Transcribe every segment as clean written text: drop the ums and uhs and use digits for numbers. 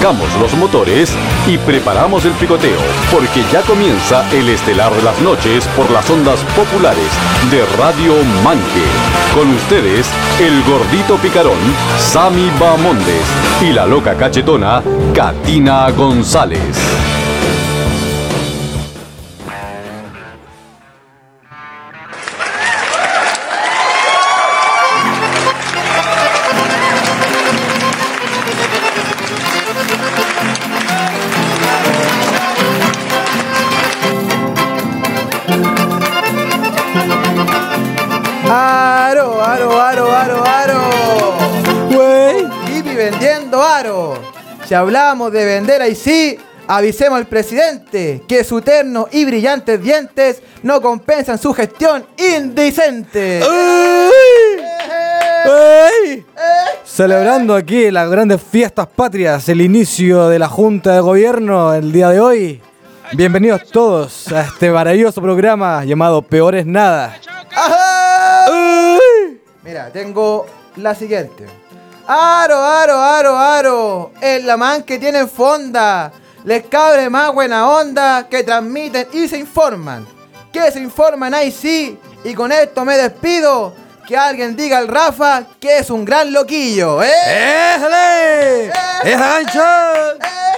arrancamos los motores y preparamos el picoteo, porque ya comienza el estelar de las noches por las ondas populares de Radio Manque. Con ustedes, el gordito picarón, Sammy Bahamondes, y la loca cachetona, Katina González. Si hablamos de vender ahí sí, avisemos al presidente que su terno y brillantes dientes no compensan su gestión indecente. Celebrando aquí las grandes fiestas patrias, el inicio de la Junta de Gobierno el día de hoy. Bienvenidos todos a este maravilloso programa llamado Peor es Nada. Mira, tengo la siguiente. Aro, en la man que tienen fonda, les cabre más buena onda que transmiten y se informan. Que se informan ahí sí, y con esto me despido. Que alguien diga al Rafa que es un gran loquillo, ¡Éjale! ¡Esa gancho!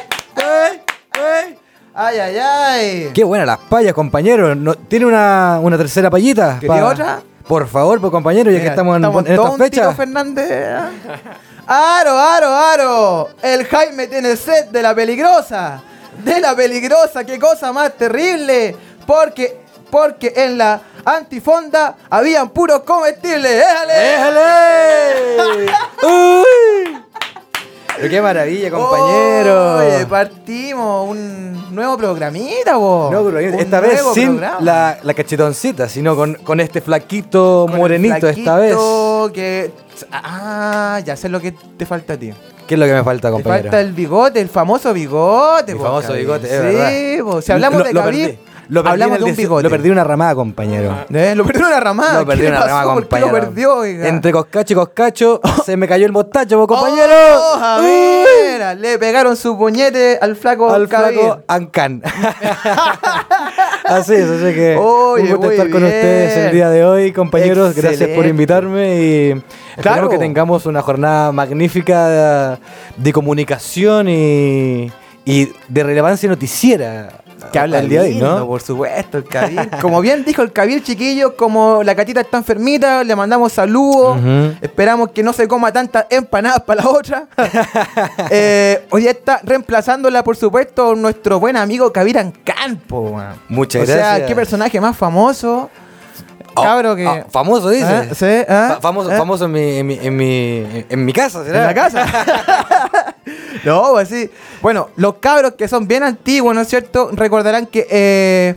¡Ay! ¡Qué buenas las payas, compañero! ¿Tiene una tercera payita? ¿Quería otra? Por favor, pues, compañero, ya que estamos en estas fechas. Fernández. Aro. El Jaime tiene sed de la peligrosa. Qué cosa más terrible. Porque en la antifonda habían puros comestibles. ¡Éjale! ¡Uy! Pero qué maravilla, compañero. Oye, partimos un nuevo programita, vos. Esta vez sin la cachetoncita, sino con este flaquito morenito esta vez. Que... ya sé lo que te falta a ti. ¿Qué es lo que me falta, compañero? Te falta el bigote, el famoso bigote. El famoso bigote, es verdad. Vos. Si hablamos de Kabir, hablamos de un bigote. Lo perdí una ramada, compañero. Lo perdí una ramada. Lo perdí una ramada, compañero. ¿Por qué lo perdió, oiga? Entre coscacho y coscacho se me cayó el mostacho, compañero. Mira, le pegaron su puñete al flaco flaco Ancan. Así que un gusto estar con ustedes el día de hoy, compañeros. Excelente. Gracias por invitarme y esperamos que tengamos una jornada magnífica de comunicación y de relevancia noticiera. Que habla el día de hoy, ¿no? Por supuesto, el Kabir. Como bien dijo el Kabir, chiquillos, como la Catita está enfermita, le mandamos saludos. Esperamos que no se coma tantas empanadas para la otra. Hoy día está reemplazándola, por supuesto, nuestro buen amigo Kabir Ancampo. Muchas gracias. O sea, qué personaje más famoso. Cabro que... famoso, dice. ¿Sí? Famoso en mi casa, ¿será? ¿En la casa? No, así. Bueno, los cabros que son bien antiguos, ¿no es cierto? Recordarán que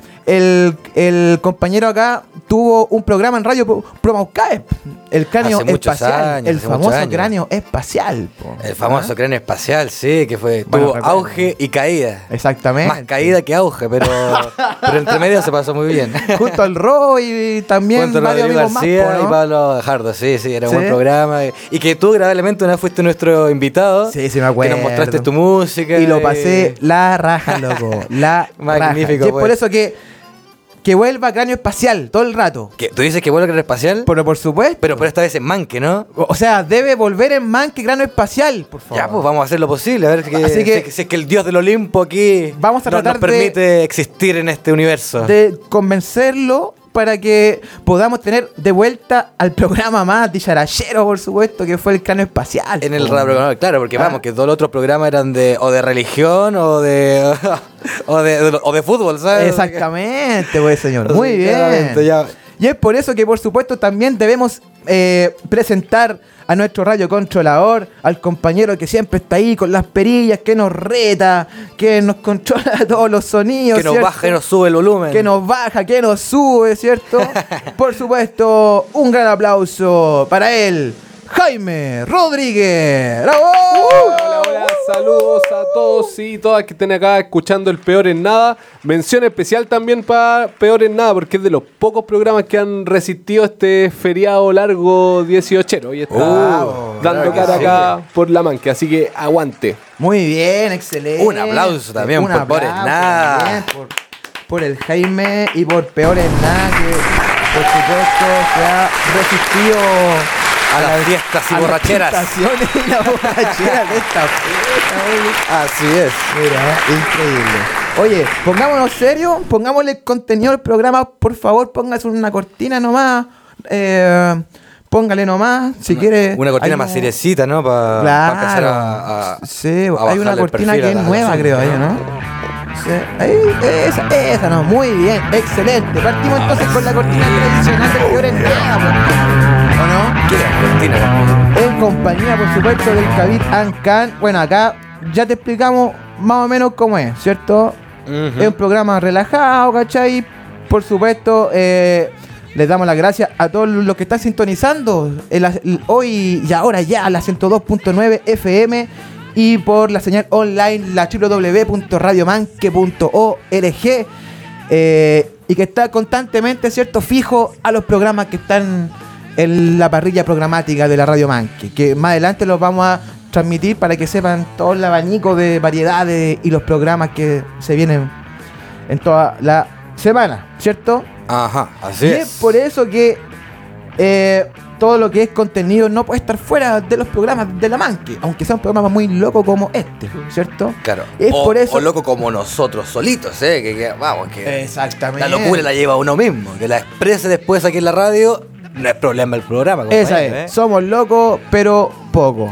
el compañero acá tuvo un programa en radio Promaucae, el cráneo espacial, el famoso cráneo espacial. El famoso cráneo espacial, sí, que tuvo auge y caída. Exactamente. Más caída que auge, pero entre medio se pasó muy bien. Junto al Ro y también varios amigos García más, ¿no? Y Pablo Jardo, sí, era un buen programa. Y que tú agradablemente una vez fuiste nuestro invitado. Sí, me acuerdo. Que nos mostraste tu música. Y lo pasé la raja, loco. Magnífico. Y es por eso que vuelva Cráneo Espacial todo el rato. ¿Tú dices que vuelva Cráneo Espacial? Pero por supuesto. Pero esta vez en Manque, ¿no? O sea, debe volver en Manque Cráneo Espacial, por favor. Ya, pues vamos a hacer lo posible. A ver si es que el dios del Olimpo aquí vamos a tratar nos permite existir en este universo. De convencerlo para que podamos tener de vuelta al programa más dicharachero, por supuesto, que fue el Cráneo Espacial. En el radio, claro, porque vamos, que todos los otros programas eran de religión o de fútbol, ¿sabes? Exactamente, pues, señor. Muy bien. Ya. Y es por eso que, por supuesto, también debemos presentar a nuestro radiocontrolador, al compañero que siempre está ahí con las perillas, que nos reta, que nos controla todos los sonidos, que nos ¿cierto? baja y nos sube el volumen. Que nos baja, que nos sube, ¿cierto? Por supuesto, un gran aplauso para él, Jaime Rodríguez. ¡Bravo! Hola, Saludos a todos y todas que estén acá escuchando el Peor en Nada. Mención especial también para Peor en Nada, porque es de los pocos programas que han resistido este feriado largo 18ero. Y está dando cara acá por la manque, así que aguante. Muy bien, excelente. Un aplauso también por Peor en Nada. Por el Jaime y por Peor en Nada, que por supuesto se ha resistido a las fiestas y borracheras. Y la borrachera de esta fiesta. Así es. Mira, increíble. Oye, pongámonos serios, pongámosle contenido al programa, por favor, póngase una cortina nomás. Póngale nomás, si quiere. Una cortina más seriecita, ¿no? Para empezar a sí, hay una cortina que es nueva, creo, ahí, ¿no? Sí. Ahí, esa, no, muy bien, excelente. Partimos entonces con la cortina tradicional del Peor en Nada, ¿o no? ¿Qué cortina? En compañía, por supuesto, del Khabib Ancan. Bueno, acá ya te explicamos más o menos cómo es, ¿cierto? Es un programa relajado, ¿cachai? Por supuesto, les damos las gracias a todos los que están sintonizando hoy y ahora ya a la 102.9 FM y por la señal online, la www.radiomanque.org, y que está constantemente, ¿cierto?, fijo a los programas que están en la parrilla programática de la Radio Manque, que más adelante los vamos a transmitir para que sepan todo el abanico de variedades y los programas que se vienen en toda la semana, ¿cierto? Ajá, así y es por eso que todo lo que es contenido no puede estar fuera de los programas de la Manque, aunque sea un programa muy loco como este, ¿cierto? Claro. Es por eso... o loco como nosotros solitos, que vamos, que exactamente. La locura la lleva uno mismo, que la exprese después aquí en la radio, no es problema el programa. Esa es, somos locos, pero poco.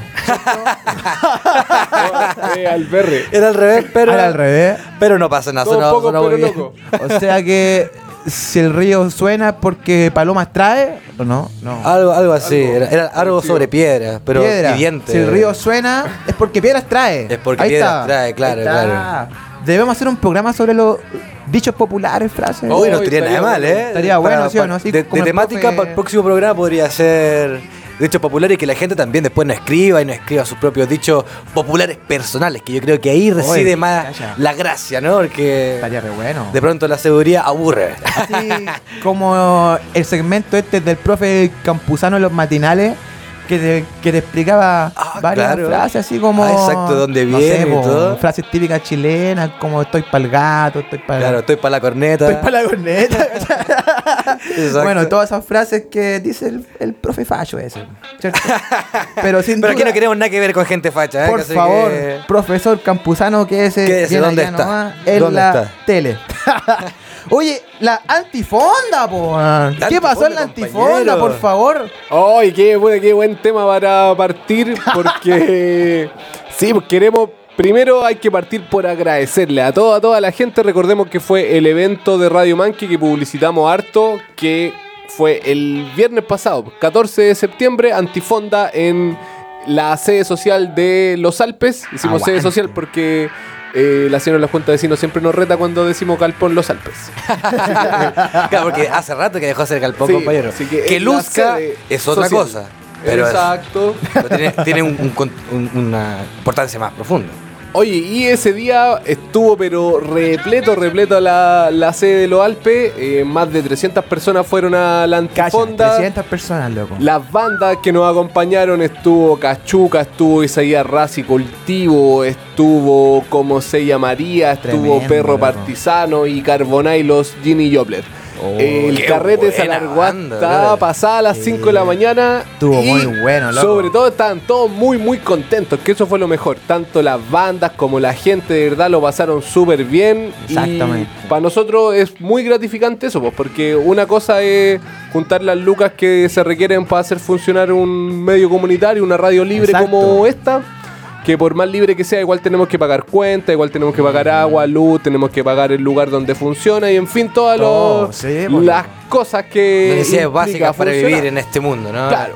Al berre. Era al revés, pero... Era al revés. Pero no pasa nada, suena pero loco. O sea que... si el río suena porque palomas trae, ¿o no? No. Algo así, era algo sobre piedra, pero viviente. Si el río suena es porque piedras trae. Es porque piedras trae, claro. Debemos hacer un programa sobre los dichos populares, frases. Uy, no estaría nada mal, ¿eh? Estaría bueno, ¿sí o no? Así de temática para el próximo programa podría ser dichos populares y que la gente también después nos escriba sus propios dichos populares personales, que yo creo que ahí reside más la gracia, ¿no? Porque estaría re bueno. De pronto la seguridad aburre. Así como el segmento este del profe Campuzano en los matinales, que te explicaba varias frases así como... exacto, dónde viene y todo. Frases típicas chilenas como estoy para el gato, estoy para... Claro, estoy para la corneta. Estoy para la corneta. Bueno, todas esas frases que dice el profe facho ese, ¿cierto? Pero sin Pero duda, aquí no queremos nada que ver con gente facha, ¿eh? Por favor, profesor Campuzano, quédese ¿dónde está? Nomás, en la tele. Oye, la antifonda, po. ¿Qué pasó en la antifonda, por favor? ¡Ay, qué buen tema para partir! Porque sí, queremos... Primero hay que partir por agradecerle a toda la gente. Recordemos que fue el evento de Radio Manque que publicitamos harto, que fue el viernes pasado, 14 de septiembre, antifonda en la sede social de Los Alpes. Hicimos sede social porque... la señora de la Junta de Vecinos siempre nos reta cuando decimos Galpón Los Alpes. Claro, porque hace rato que dejó de ser Galpón, compañero. Que luzca es otra cosa. Pero exacto. Pero tiene una importancia más profunda. Oye, y ese día estuvo pero repleto la sede de Los Alpes. Más de 300 personas fueron a la antifonda. 300 personas, loco. Las bandas que nos acompañaron estuvo Cachuca, estuvo Isaías Razi Cultivo, estuvo Como se llamaría, estuvo Perro loco. Partisano y Carbonay los Ginny Joplin. El carrete se alargó hasta pasada a las 5 de la mañana. Estuvo muy bueno, loco. Sobre todo estaban todos muy contentos, que eso fue lo mejor. Tanto las bandas como la gente de verdad lo pasaron súper bien. Exactamente. Y para nosotros es muy gratificante eso, pues, porque una cosa es juntar las lucas que se requieren para hacer funcionar un medio comunitario, una radio libre como esta. Que por más libre que sea, igual tenemos que pagar cuentas, igual tenemos que pagar agua, luz, tenemos que pagar el lugar donde funciona y en fin, todas las cosas que... necesidades básicas para vivir en este mundo, ¿no? Claro.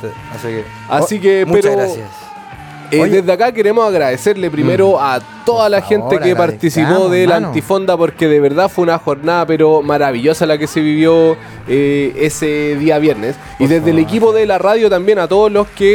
Así que muchas gracias. Desde acá queremos agradecerle primero a toda la gente que participó de la antifonda, porque de verdad fue una jornada pero maravillosa la que se vivió ese día viernes. Y desde el equipo de la radio también a todos los que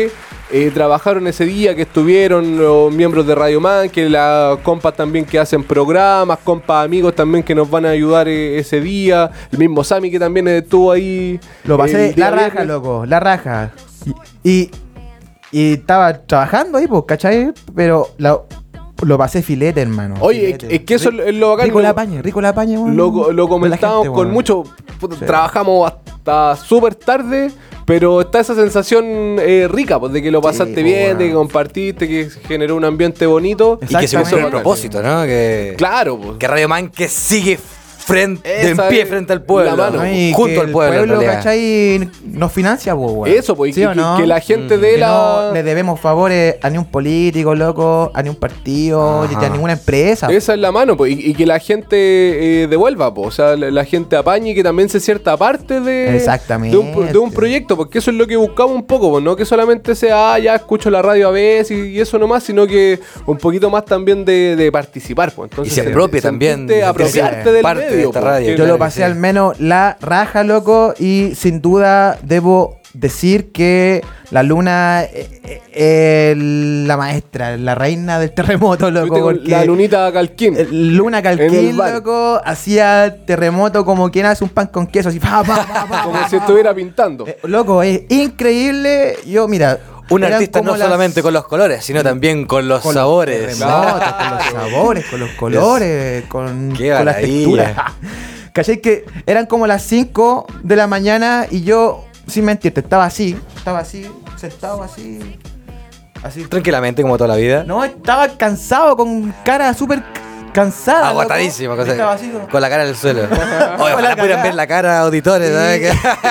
trabajaron ese día, que estuvieron los miembros de Radio Man, que las compas también que hacen programas, compas amigos también que nos van a ayudar ese día, el mismo Sammy que también estuvo ahí. Lo pasé la raja, loco, la raja. Y estaba trabajando ahí, pues, ¿cachai? Pero lo pasé filete, hermano. Oye, filete. es que eso es lo bacán. Rico la paña, Lo comentamos con mucho. Trabajamos hasta súper tarde, pero está esa sensación rica, pues, de que lo pasaste bien, de que compartiste, que generó un ambiente bonito. Y que se hizo a propósito, ¿no? Claro, pues. Que Radio Man que sigue en pie frente al pueblo, junto al pueblo, ¿cachai? Nos financia, pues, eso, pues, ¿sí no? Que la gente de no le debemos favores a ni un político, loco, a ni un partido, ni a ninguna empresa. Esa es la mano, pues, y que la gente devuelva, pues, o sea, la gente apañe y que también se cierta parte de un proyecto, porque eso es lo que buscamos un poco, pues, no que solamente sea, ya escucho la radio a veces y eso nomás, sino que un poquito más también de participar, pues. Entonces, y se apropie también. Apropiarte del medio. Yo lo pasé al menos la raja, loco, y sin duda debo decir que la Luna es la maestra, la reina del terremoto, loco. Porque la Lunita Calquín. Luna Calquín, loco, hacía terremoto como quien hace un pan con queso, así, como si estuviera pintando. Loco, es increíble. Yo, mira... Un artista no solamente con los colores, sino también con los sabores. Con los sabores, con los colores, con las texturas. ¿Cachai? Que eran como las 5 de la mañana y yo, sin mentirte, estaba así, sentado así. Tranquilamente, como toda la vida. No, estaba cansado, con cara súper cansada. Agotadísimo, con la cara en el suelo. Oye, ojalá pudieran ver la cara, auditores. Sí.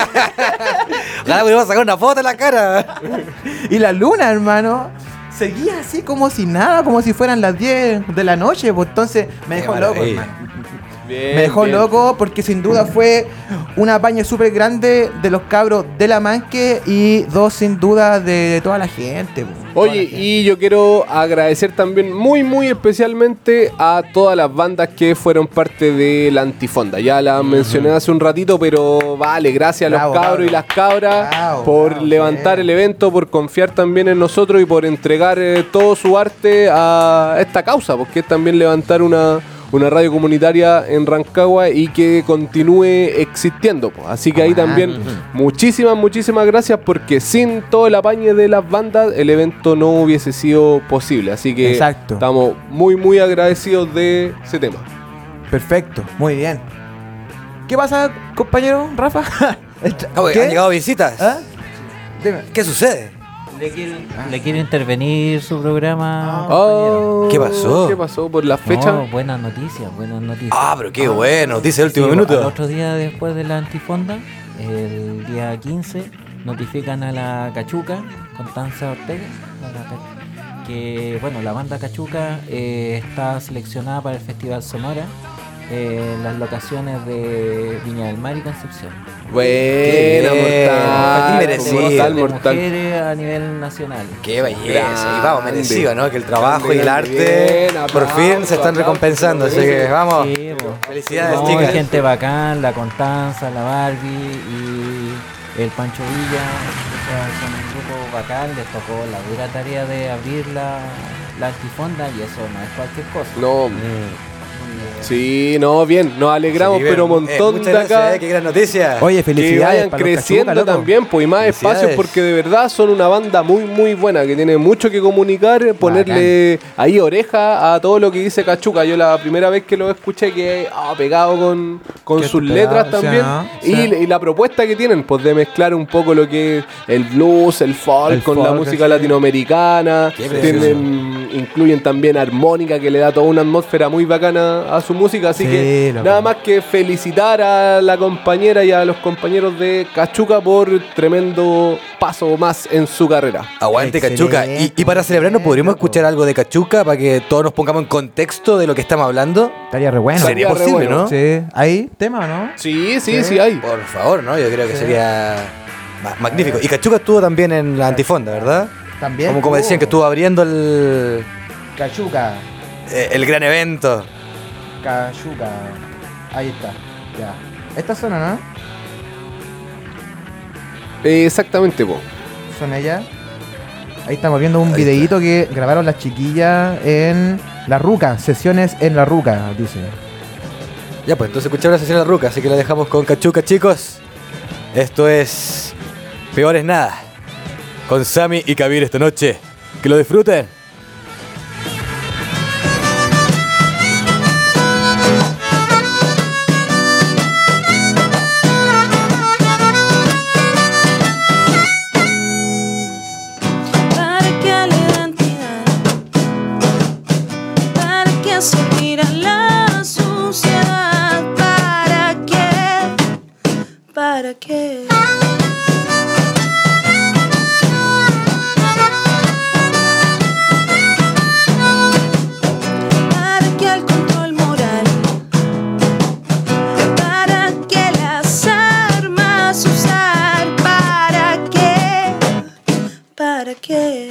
Ojalá pudiéramos sacar una foto de la cara. Y la Luna, hermano, seguía así como si nada, como si fueran las 10 de la noche. Pues entonces me dejó loco, hermano. Me dejó loco porque sin duda fue una apaña súper grande de los cabros de la Manque y dos sin duda de toda la gente. Oye, y yo quiero agradecer también muy especialmente a todas las bandas que fueron parte de la Antifonda. Ya las mencioné hace un ratito, pero vale, gracias a los cabros y las cabras por levantar el evento, por confiar también en nosotros y por entregar todo su arte a esta causa, porque es también levantar una radio comunitaria en Rancagua y que continúe existiendo. Así que ahí también muchísimas gracias, porque sin todo el apañe de las bandas el evento no hubiese sido posible. Así que estamos muy agradecidos de ese tema. Perfecto, muy bien. ¿Qué pasa, compañero Rafa? ¿Han llegado visitas? ¿Ah? Dime. ¿Qué sucede? Le quiero intervenir su programa. ¿Qué pasó? ¿Qué pasó por la fecha? No, buenas noticias. Pero qué bueno, dice el último minuto. El otro día después de la Antifonda, el día 15, notifican a la Cachuca, Constanza Ortega, que bueno, la banda Cachuca está seleccionada para el Festival Sonora en las locaciones de Viña del Mar y Concepción. Bueno, mortal. Mujeres a nivel nacional. Qué belleza. Y vamos, merecido, ¿no? Que el trabajo y el arte por fin se están recompensando. Así que vamos. Sí, felicidades, chicas. Hay gente bacán, la Constanza, la Barbie y el Pancho Villa. O sea, son un grupo bacán. Les tocó la dura tarea de abrir la Antifonda y eso no es cualquier cosa. No. Sí, no, bien, nos alegramos, pero un montón de acá. Qué gran noticia. Oye, felicidades. Que vayan creciendo también, pues, y más espacios, porque de verdad son una banda muy buena, que tiene mucho que comunicar, ponerle ahí oreja a todo lo que dice Cachuca. Yo la primera vez que lo escuché que pegado con sus letras también, y la propuesta que tienen, pues, de mezclar un poco lo que es el blues, el folk con la música latinoamericana. Incluyen también armónica, que le da toda una atmósfera muy bacana a su música, así que nada más que felicitar a la compañera y a los compañeros de Cachuca por tremendo paso más en su carrera. Aguante Cachuca. Y para celebrarnos, ¿podríamos escuchar algo de Cachuca para que todos nos pongamos en contexto de lo que estamos hablando? Estaría re bueno. Sería posible, ¿no? Sí. ¿Hay tema, no? Sí, hay. Por favor, ¿no? Yo creo que sería magnífico. Y Cachuca estuvo también en la Antifonda, ¿verdad? También. Como decían, que estuvo abriendo el... Cachuca. El gran evento. Cachuca. Ahí está. Ya. Esta zona, ¿no? Exactamente, po. ¿Son ellas? Ahí estamos viendo un videíto que grabaron las chiquillas en La Ruca, sesiones en La Ruca, dice. Ya, pues entonces escucharon la sesión en La Ruca, así que la dejamos con Cachuca, chicos. Esto es Peor es Nada, con Sammy y Kabir esta noche. Que lo disfruten. ¿Para qué? ¿Para qué el control moral? ¿Para qué las armas usar? ¿Para qué? ¿Para qué?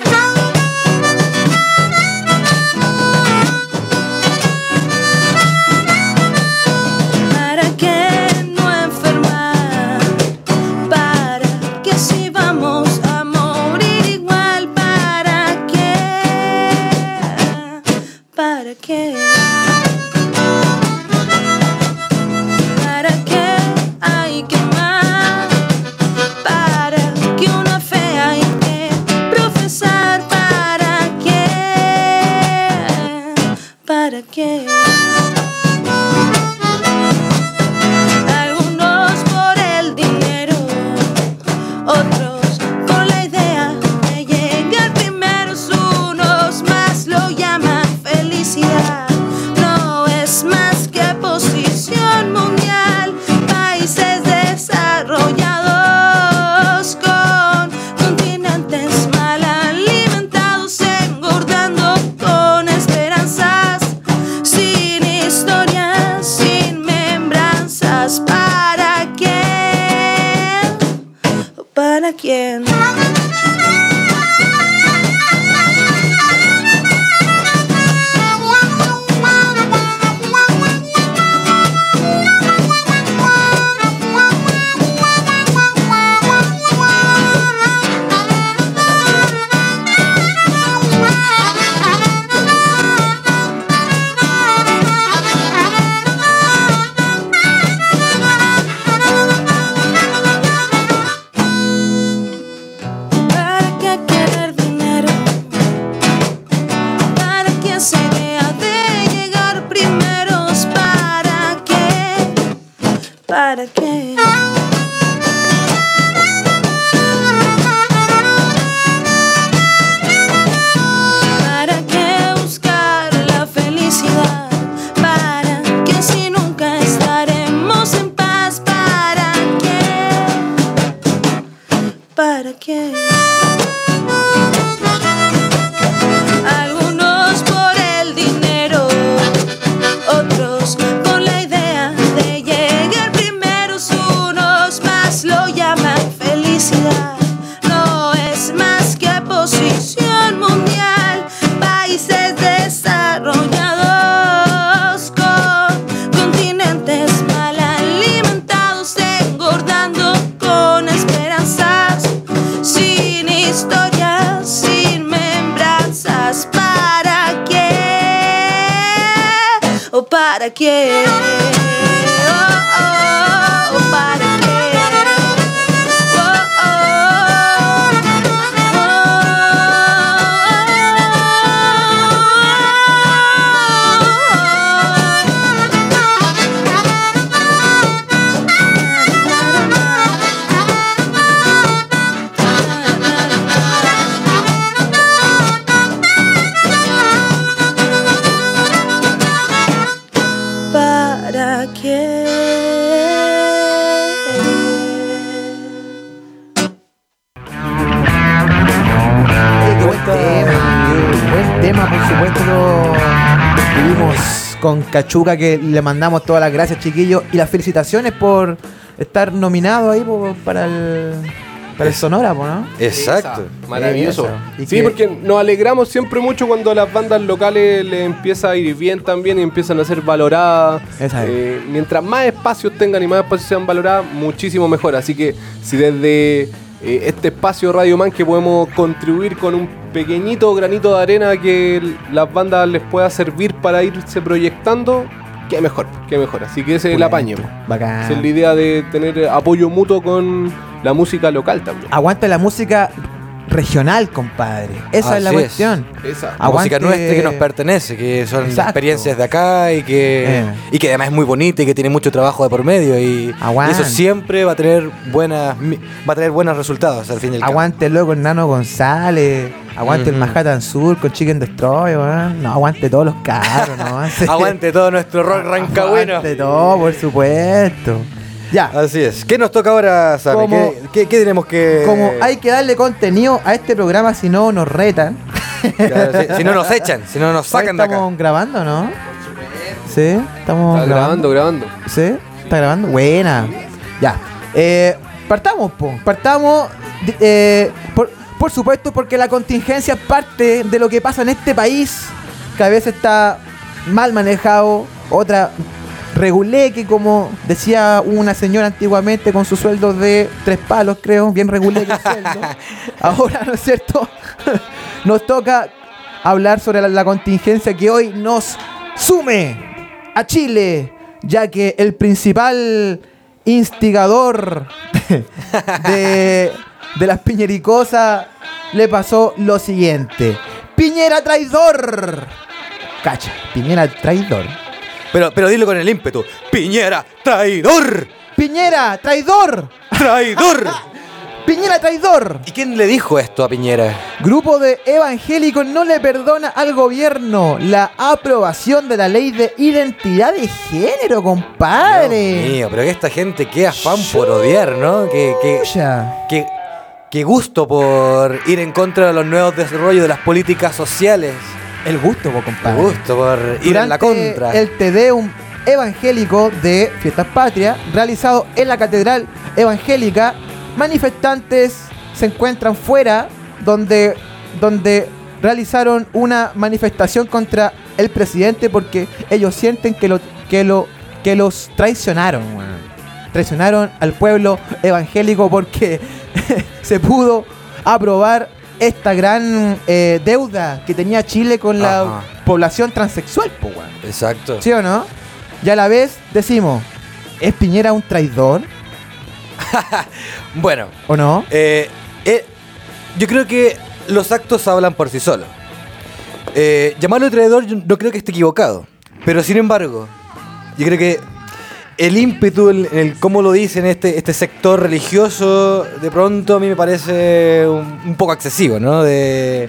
¿Para qué? ¿Para qué buscar la felicidad? ¿Para qué si nunca estaremos en paz? ¿Para qué? ¿Para qué? Algunos por el dinero, otros por la idea de llegar primeros, unos más lo llaman felicidad. No es más que posición mundial, países desarrollados con continentes mal alimentados, engordando con esperanzas, sin historias, sin membranzas. ¿Para qué? ¿O para qué? ¿Para qué? ¿Para qué? Buen tema, por supuesto. Vivimos con Cachuca, que le mandamos todas las gracias, chiquillos, y las felicitaciones por estar nominado ahí para el Sonora, ¿no? Exacto. Maravilloso. Y Sí, que- porque nos alegramos siempre mucho cuando a las bandas locales les empieza a ir bien también y empiezan a ser valoradas. Esa es. Mientras más espacios tengan y más espacios sean valoradas, muchísimo mejor. Así que si desde este espacio Radio Man, que podemos contribuir con un pequeñito granito de arena que las bandas les pueda servir para irse proyectando, qué mejor. Así que ese es el apaño. Bacán. Esa es la idea de tener apoyo mutuo con la música local también. Aguanta la música regional, compadre. Esa es la cuestión. La música nuestra que nos pertenece, que son experiencias de acá y que además es muy bonita y que tiene mucho trabajo de por medio y eso siempre va a tener buenos resultados al fin y al cabo. Aguante loco el Nano González, aguante el Manhattan Sur con Chicken Destroy, ¿verdad? No, aguante todos los carros, ¿no? Aguante todo nuestro rock rancagüino. Aguante todo, por supuesto. Ya. Así es. ¿Qué nos toca ahora, Sammy? ¿Qué tenemos que...? Como hay que darle contenido a este programa, si no nos retan. Claro, si no nos echan, si no nos sacan de acá. ¿Estamos grabando, no? Sí, estamos grabando. ¿Sí? ¿Está grabando? Buena. Ya. Partamos, Partamos, por supuesto, porque la contingencia es parte de lo que pasa en este país, que a veces está mal manejado, otra... reguleque, como decía una señora antiguamente, con su sueldo de 3 palos, creo, bien reguleque el sueldo. Ahora, ¿no es cierto? Nos toca hablar sobre la contingencia que hoy nos sume a Chile, ya que el principal instigador de las piñericosas le pasó lo siguiente. ¡Piñera traidor! Cacha, Piñera traidor. Pero dilo con el ímpetu. ¡Piñera, traidor! ¡Piñera, traidor! ¡Traidor! ¡Piñera, traidor! ¿Y quién le dijo esto a Piñera? Grupo de evangélicos no le perdona al gobierno la aprobación de la ley de identidad de género, compadre. Dios mío, pero que esta gente qué afán por odiar, ¿no? Qué gusto por ir en contra de los nuevos desarrollos de las políticas sociales. El gusto, compadre. El gusto por ir en la contra. El Te Deum evangélico de Fiestas Patrias, realizado en la Catedral Evangélica, manifestantes se encuentran fuera donde realizaron una manifestación contra el presidente porque ellos sienten que los traicionaron. Traicionaron al pueblo evangélico porque se pudo aprobar esta gran deuda que tenía Chile con la población transexual, po, weón. Exacto. ¿Sí o no? Y a la vez decimos, ¿es Piñera un traidor? Bueno. ¿O no? Yo creo que los actos hablan por sí solos. Llamarlo traidor yo no creo que esté equivocado. Pero sin embargo, yo creo que el ímpetu, el cómo lo dicen este sector religioso, de pronto a mí me parece un poco excesivo, ¿no? De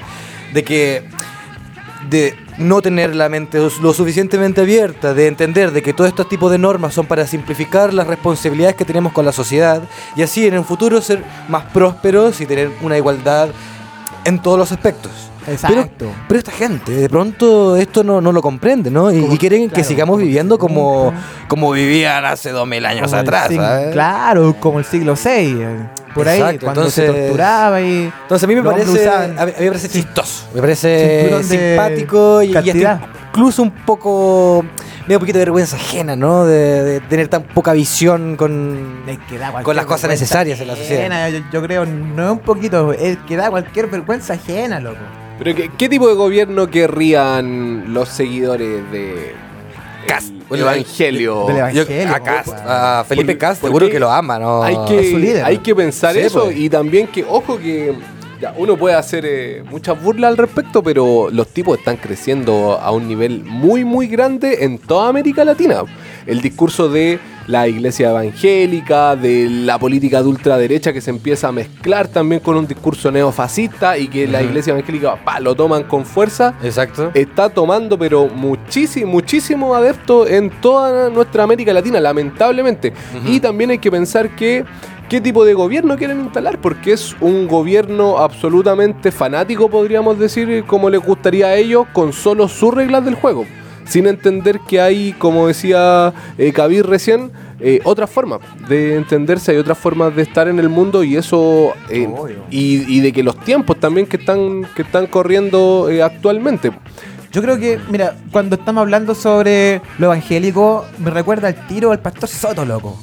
no tener la mente lo suficientemente abierta, de entender de que todos estos tipos de normas son para simplificar las responsabilidades que tenemos con la sociedad y así en el futuro ser más prósperos y tener una igualdad en todos los aspectos. Exacto. Pero esta gente, de pronto, esto no lo comprende, ¿no? Y quieren que sigamos viviendo como vivían hace 2000 años atrás, ¿sabes? Claro, como el siglo VI, por ahí, exacto, cuando entonces, se torturaba y... Entonces a mí me parece chistoso, me parece simpático y incluso un poco... Me da un poquito de vergüenza ajena, ¿no? De tener tan poca visión con las cosas necesarias en la sociedad. Yo creo, no un poquito, es que da cualquier vergüenza ajena, loco. Pero ¿qué tipo de gobierno querrían los seguidores de Cast, el Evangelio? Del Evangelio. A Felipe Cast seguro que lo ama, ¿no? Hay que pensar sí, eso pues. Y también que, ojo que... Ya, uno puede hacer muchas burlas al respecto, pero los tipos están creciendo a un nivel muy, muy grande en toda América Latina. El discurso de la iglesia evangélica, de la política de ultraderecha que se empieza a mezclar también con un discurso neofascista y que la iglesia evangélica lo toman con fuerza. Exacto. Está tomando, pero muchísimo adepto en toda nuestra América Latina, lamentablemente. Y también hay que pensar ¿qué tipo de gobierno quieren instalar? Porque es un gobierno absolutamente fanático, podríamos decir, como les gustaría a ellos, con solo sus reglas del juego. Sin entender que hay, como decía Kabir recién, otras formas de entenderse, hay otras formas de estar en el mundo y eso, y de que los tiempos también que están corriendo actualmente. Yo creo que, mira, cuando estamos hablando sobre lo evangélico, me recuerda al tiro al pastor Soto, loco.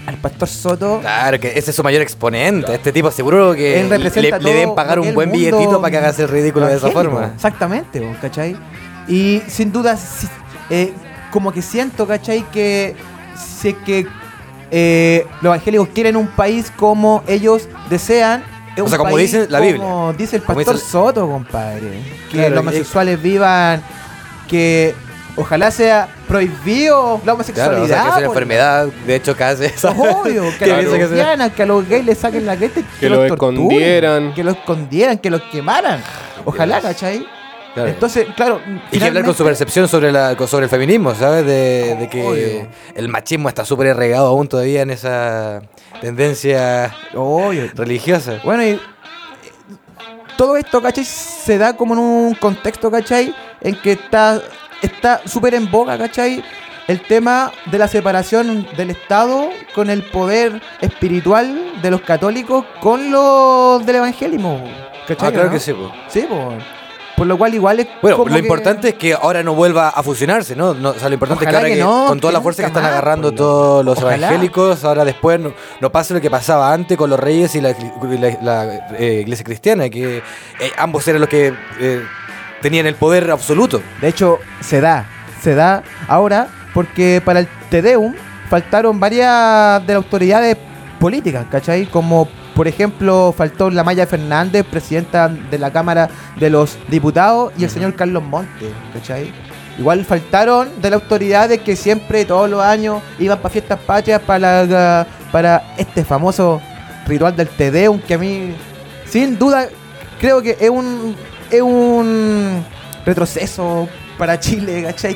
al Pastor Soto. Claro, que ese es su mayor exponente. Este tipo seguro que Él representa le deben pagar todo un el buen mundo billetito para que haga ese ridículo de esa evangélico. forma. Exactamente, ¿cachai? Y sin duda, como que siento, ¿cachai? Que si es que los evangélicos quieren un país como ellos desean. O sea, como dice la Biblia. Como dice el Como Pastor dice Soto, compadre. Que Claro, los homosexuales vivan, que ojalá sea prohibido la homosexualidad. Claro, o sea, que es una por- enfermedad, de hecho, casi esa. Obvio, que a Claro. los lesbianas, que a los gays les saquen la cresta, Que los los torturen, escondieran. que los escondieran, que los quemaran. Ojalá, ¿cachai? Claro. Entonces, claro. Y que hablar con su percepción sobre el feminismo, ¿sabes? De que Obvio. el machismo está súper arraigado aún todavía en esa tendencia Obvio. religiosa. Bueno, y todo esto, ¿cachai? Se da como en un contexto, ¿cachai? En que está súper en boga, ¿cachai? El tema de la separación del Estado con el poder espiritual de los católicos con los del evangelismo, ¿cachai? Claro ¿no? que sí, pues. Sí, pues. Por lo cual igual es Bueno, como lo que- importante es que ahora no vuelva a fusionarse, ¿no? O sea, lo importante Ojalá es que ahora que que no, con toda que la fuerza que nunca están más, agarrando por lo- todos los Ojalá. evangélicos, ahora después no pase lo que pasaba antes con los reyes y la iglesia cristiana, que ambos eran los que tenían el poder absoluto. De hecho, se da ahora porque para el Te Deum faltaron varias de las autoridades políticas, ¿cachai? Como por ejemplo faltó la Maya Fernández, presidenta de la Cámara de los Diputados, y el señor Carlos Montes, ¿cachai? Igual faltaron de las autoridades que siempre, todos los años, iban para fiestas patrias para este famoso ritual del Te Deum, que a mí, sin duda, creo que es un retroceso para Chile, ¿cachai?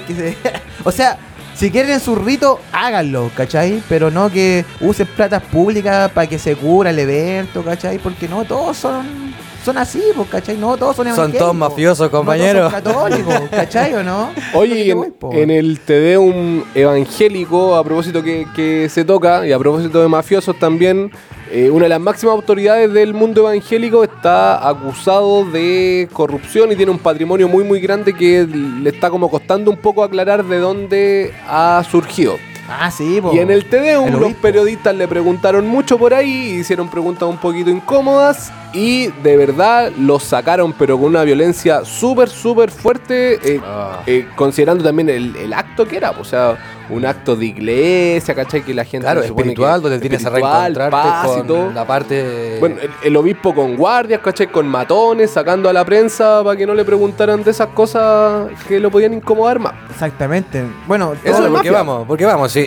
O sea, si quieren su rito, háganlo, ¿cachai? Pero no que usen platas públicas para que se cubra el evento, ¿cachai? Porque no todos son así, pues, ¿cachai? No todos son Son evangélicos. todos mafiosos, No compañeros. todos son católicos, ¿cachai o no? Oye, y Voy, po. en el Te Deum evangélico, a propósito que se toca, y a propósito de mafiosos también, una de las máximas autoridades del mundo evangélico está acusado de corrupción y tiene un patrimonio muy muy grande que le está como costando un poco aclarar de dónde ha surgido. Ah, sí, po. Y en el Te Deum El los obispo. periodistas le preguntaron mucho por ahí, hicieron preguntas un poquito incómodas y de verdad los sacaron pero con una violencia súper fuerte, considerando también el acto que era, o sea, un acto de iglesia, ¿cachai? Que la gente Claro, se supone espiritual, que donde tienes a espiritual, paz reencontrarte y todo. con la parte... Bueno, el obispo con guardias, ¿cachai? Con matones, sacando a la prensa para que no le preguntaran de esas cosas que lo podían incomodar más. Exactamente. Bueno, Eso todo es lo porque que- vamos, sí.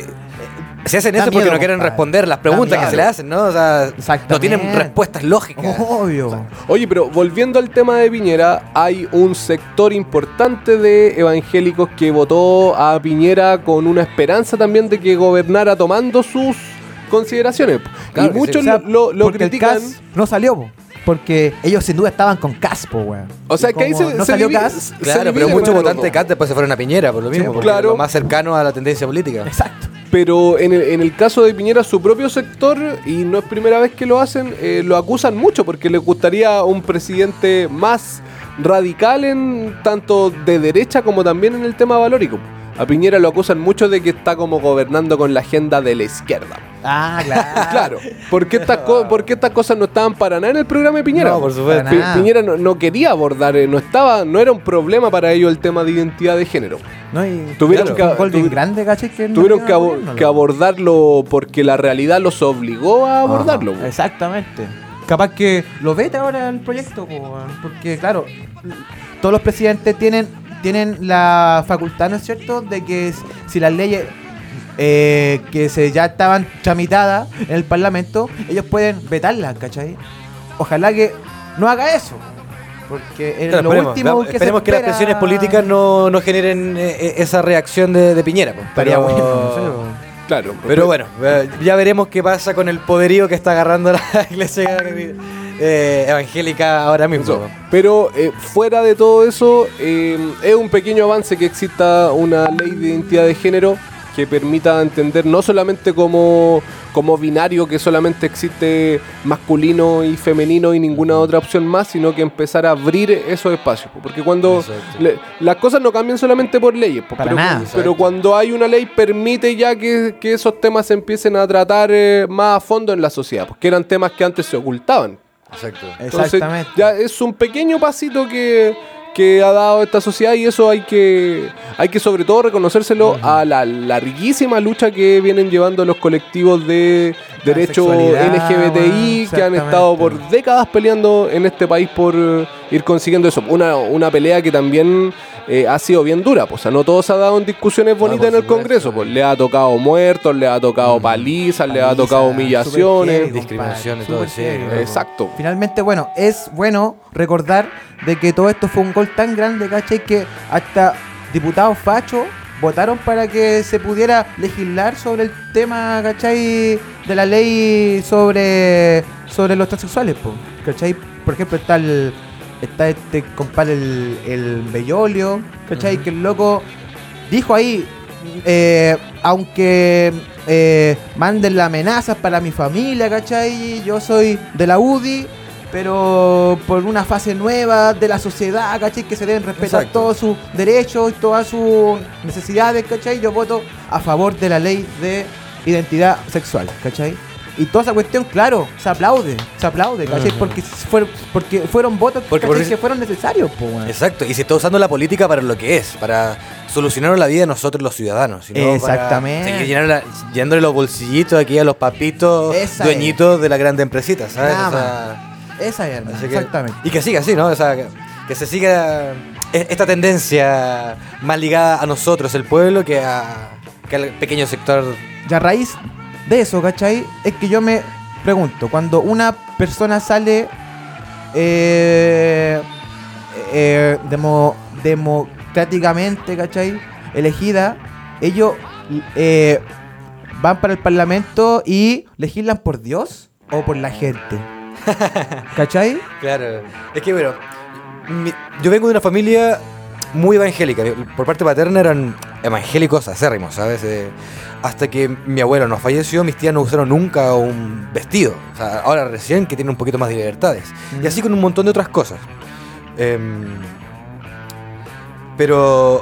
Si hacen Da eso porque miedo, no quieren compadre. responder las preguntas Da que se le miedo. hacen, ¿no? O sea, Exactamente. no tienen respuestas lógicas. Obvio. Oye, pero volviendo al tema de Piñera, hay un sector importante de evangélicos que votó a Piñera con una esperanza también de que gobernara tomando sus consideraciones. Claro y que muchos sí. O sea, lo porque el critican. CAS no salió, po. Porque ellos sin duda estaban con CAS, po, weón. O sea, Y que ahí como se, no se salió divide- CAS. se Claro, divide pero muchos entre los votantes de dos. CAT después se fueron a Piñera, por lo mismo, porque claro. es lo más cercano a la tendencia política. Exacto. Pero en el caso de Piñera, su propio sector, y no es primera vez que lo hacen, lo acusan mucho porque les gustaría un presidente más radical en tanto de derecha como también en el tema valórico. A Piñera lo acusan mucho de que está como gobernando con la agenda de la izquierda. Ah, claro. Claro, porque estas cosas no estaban para nada en el programa de Piñera. No, por supuesto. Para nada. Piñera no quería abordar, no era un problema para ellos el tema de identidad de género. No, y Tuvieron claro, que- un gol bien tuvi- grande, ¿cachai? Que no Tuvieron iban que, a ponerlo, que abordarlo porque la realidad los obligó a abordarlo. po. Exactamente. Capaz que lo vete ahora el proyecto, po, weón, porque claro, todos los presidentes tienen la facultad, ¿no es cierto?, de que si las leyes que ya estaban tramitadas en el Parlamento, ellos pueden vetarlas, ¿cachai? Ojalá que no haga eso, porque es Claro, lo esperemos, último que esperemos se que las espera. presiones políticas no generen esa reacción de Piñera. Pues. Estaría Pero- bueno, no sé, weón. Claro. Pero bueno, ya veremos qué pasa con el poderío que está agarrando la iglesia evangélica ahora mismo. Eso. Pero fuera de todo eso, es un pequeño avance que exista una ley de identidad de género que permita entender no solamente como binario, que solamente existe masculino y femenino y ninguna otra opción más, sino que empezar a abrir esos espacios. Porque cuando las cosas no cambian solamente por leyes, pero cuando hay una ley permite ya que esos temas se empiecen a tratar más a fondo en la sociedad, porque eran temas que antes se ocultaban. Exacto. Entonces, Exactamente. ya es un pequeño pasito que ha dado esta sociedad, y eso hay que sobre todo reconocérselo a la larguísima lucha que vienen llevando los colectivos de derechos LGBTI, que han estado por décadas peleando en este país por ir consiguiendo eso. Una pelea que también ha sido bien dura, pues, o sea, no todo se ha dado en discusiones bonitas en el Congreso, pues le ha tocado muertos, le ha tocado palizas, le ha tocado humillaciones, discriminación y todo. Sí, exacto. Finalmente, bueno, es bueno recordar de que todo esto fue un gol tan grande, ¿cachai? Que hasta diputados fachos votaron para que se pudiera legislar sobre el tema, ¿cachai? De la ley sobre los transexuales, po, ¿cachai? Por ejemplo, está este compadre, el Bellolio, ¿cachai? Que el loco dijo ahí, aunque manden las amenazas para mi familia, ¿cachai? Yo soy de la UDI, pero por una fase nueva de la sociedad, ¿cachai? Que se deben respetar todos sus derechos y todas sus necesidades, ¿cachai? Yo voto a favor de la ley de identidad sexual, ¿cachai? Y toda esa cuestión, claro, se aplaude, ¿cachai? Porque fueron votos que fueron necesarios, po, bueno. Exacto, y se está usando la política para lo que es, para solucionar la vida de nosotros los ciudadanos. Sino Exactamente. Para seguir llenándole los bolsillitos aquí a los papitos dueñitos de la grande empresita, ¿sabes? Esa es, exactamente. Y que siga así, ¿no? O sea, que se siga esta tendencia más ligada a nosotros, el pueblo, que al pequeño sector. Y a raíz de eso, ¿cachai? Es que yo me pregunto, cuando una persona sale democráticamente, ¿cachai? Elegida, ellos van para el parlamento y legislan por Dios o por la gente. ¿Cachai? Claro. Es que, bueno, yo vengo de una familia muy evangélica. Por parte paterna eran evangélicos acérrimos, ¿sabes? Hasta que mi abuelo nos falleció, mis tías no usaron nunca un vestido. O sea, ahora recién que tienen un poquito más de libertades. Y así con un montón de otras cosas. Pero...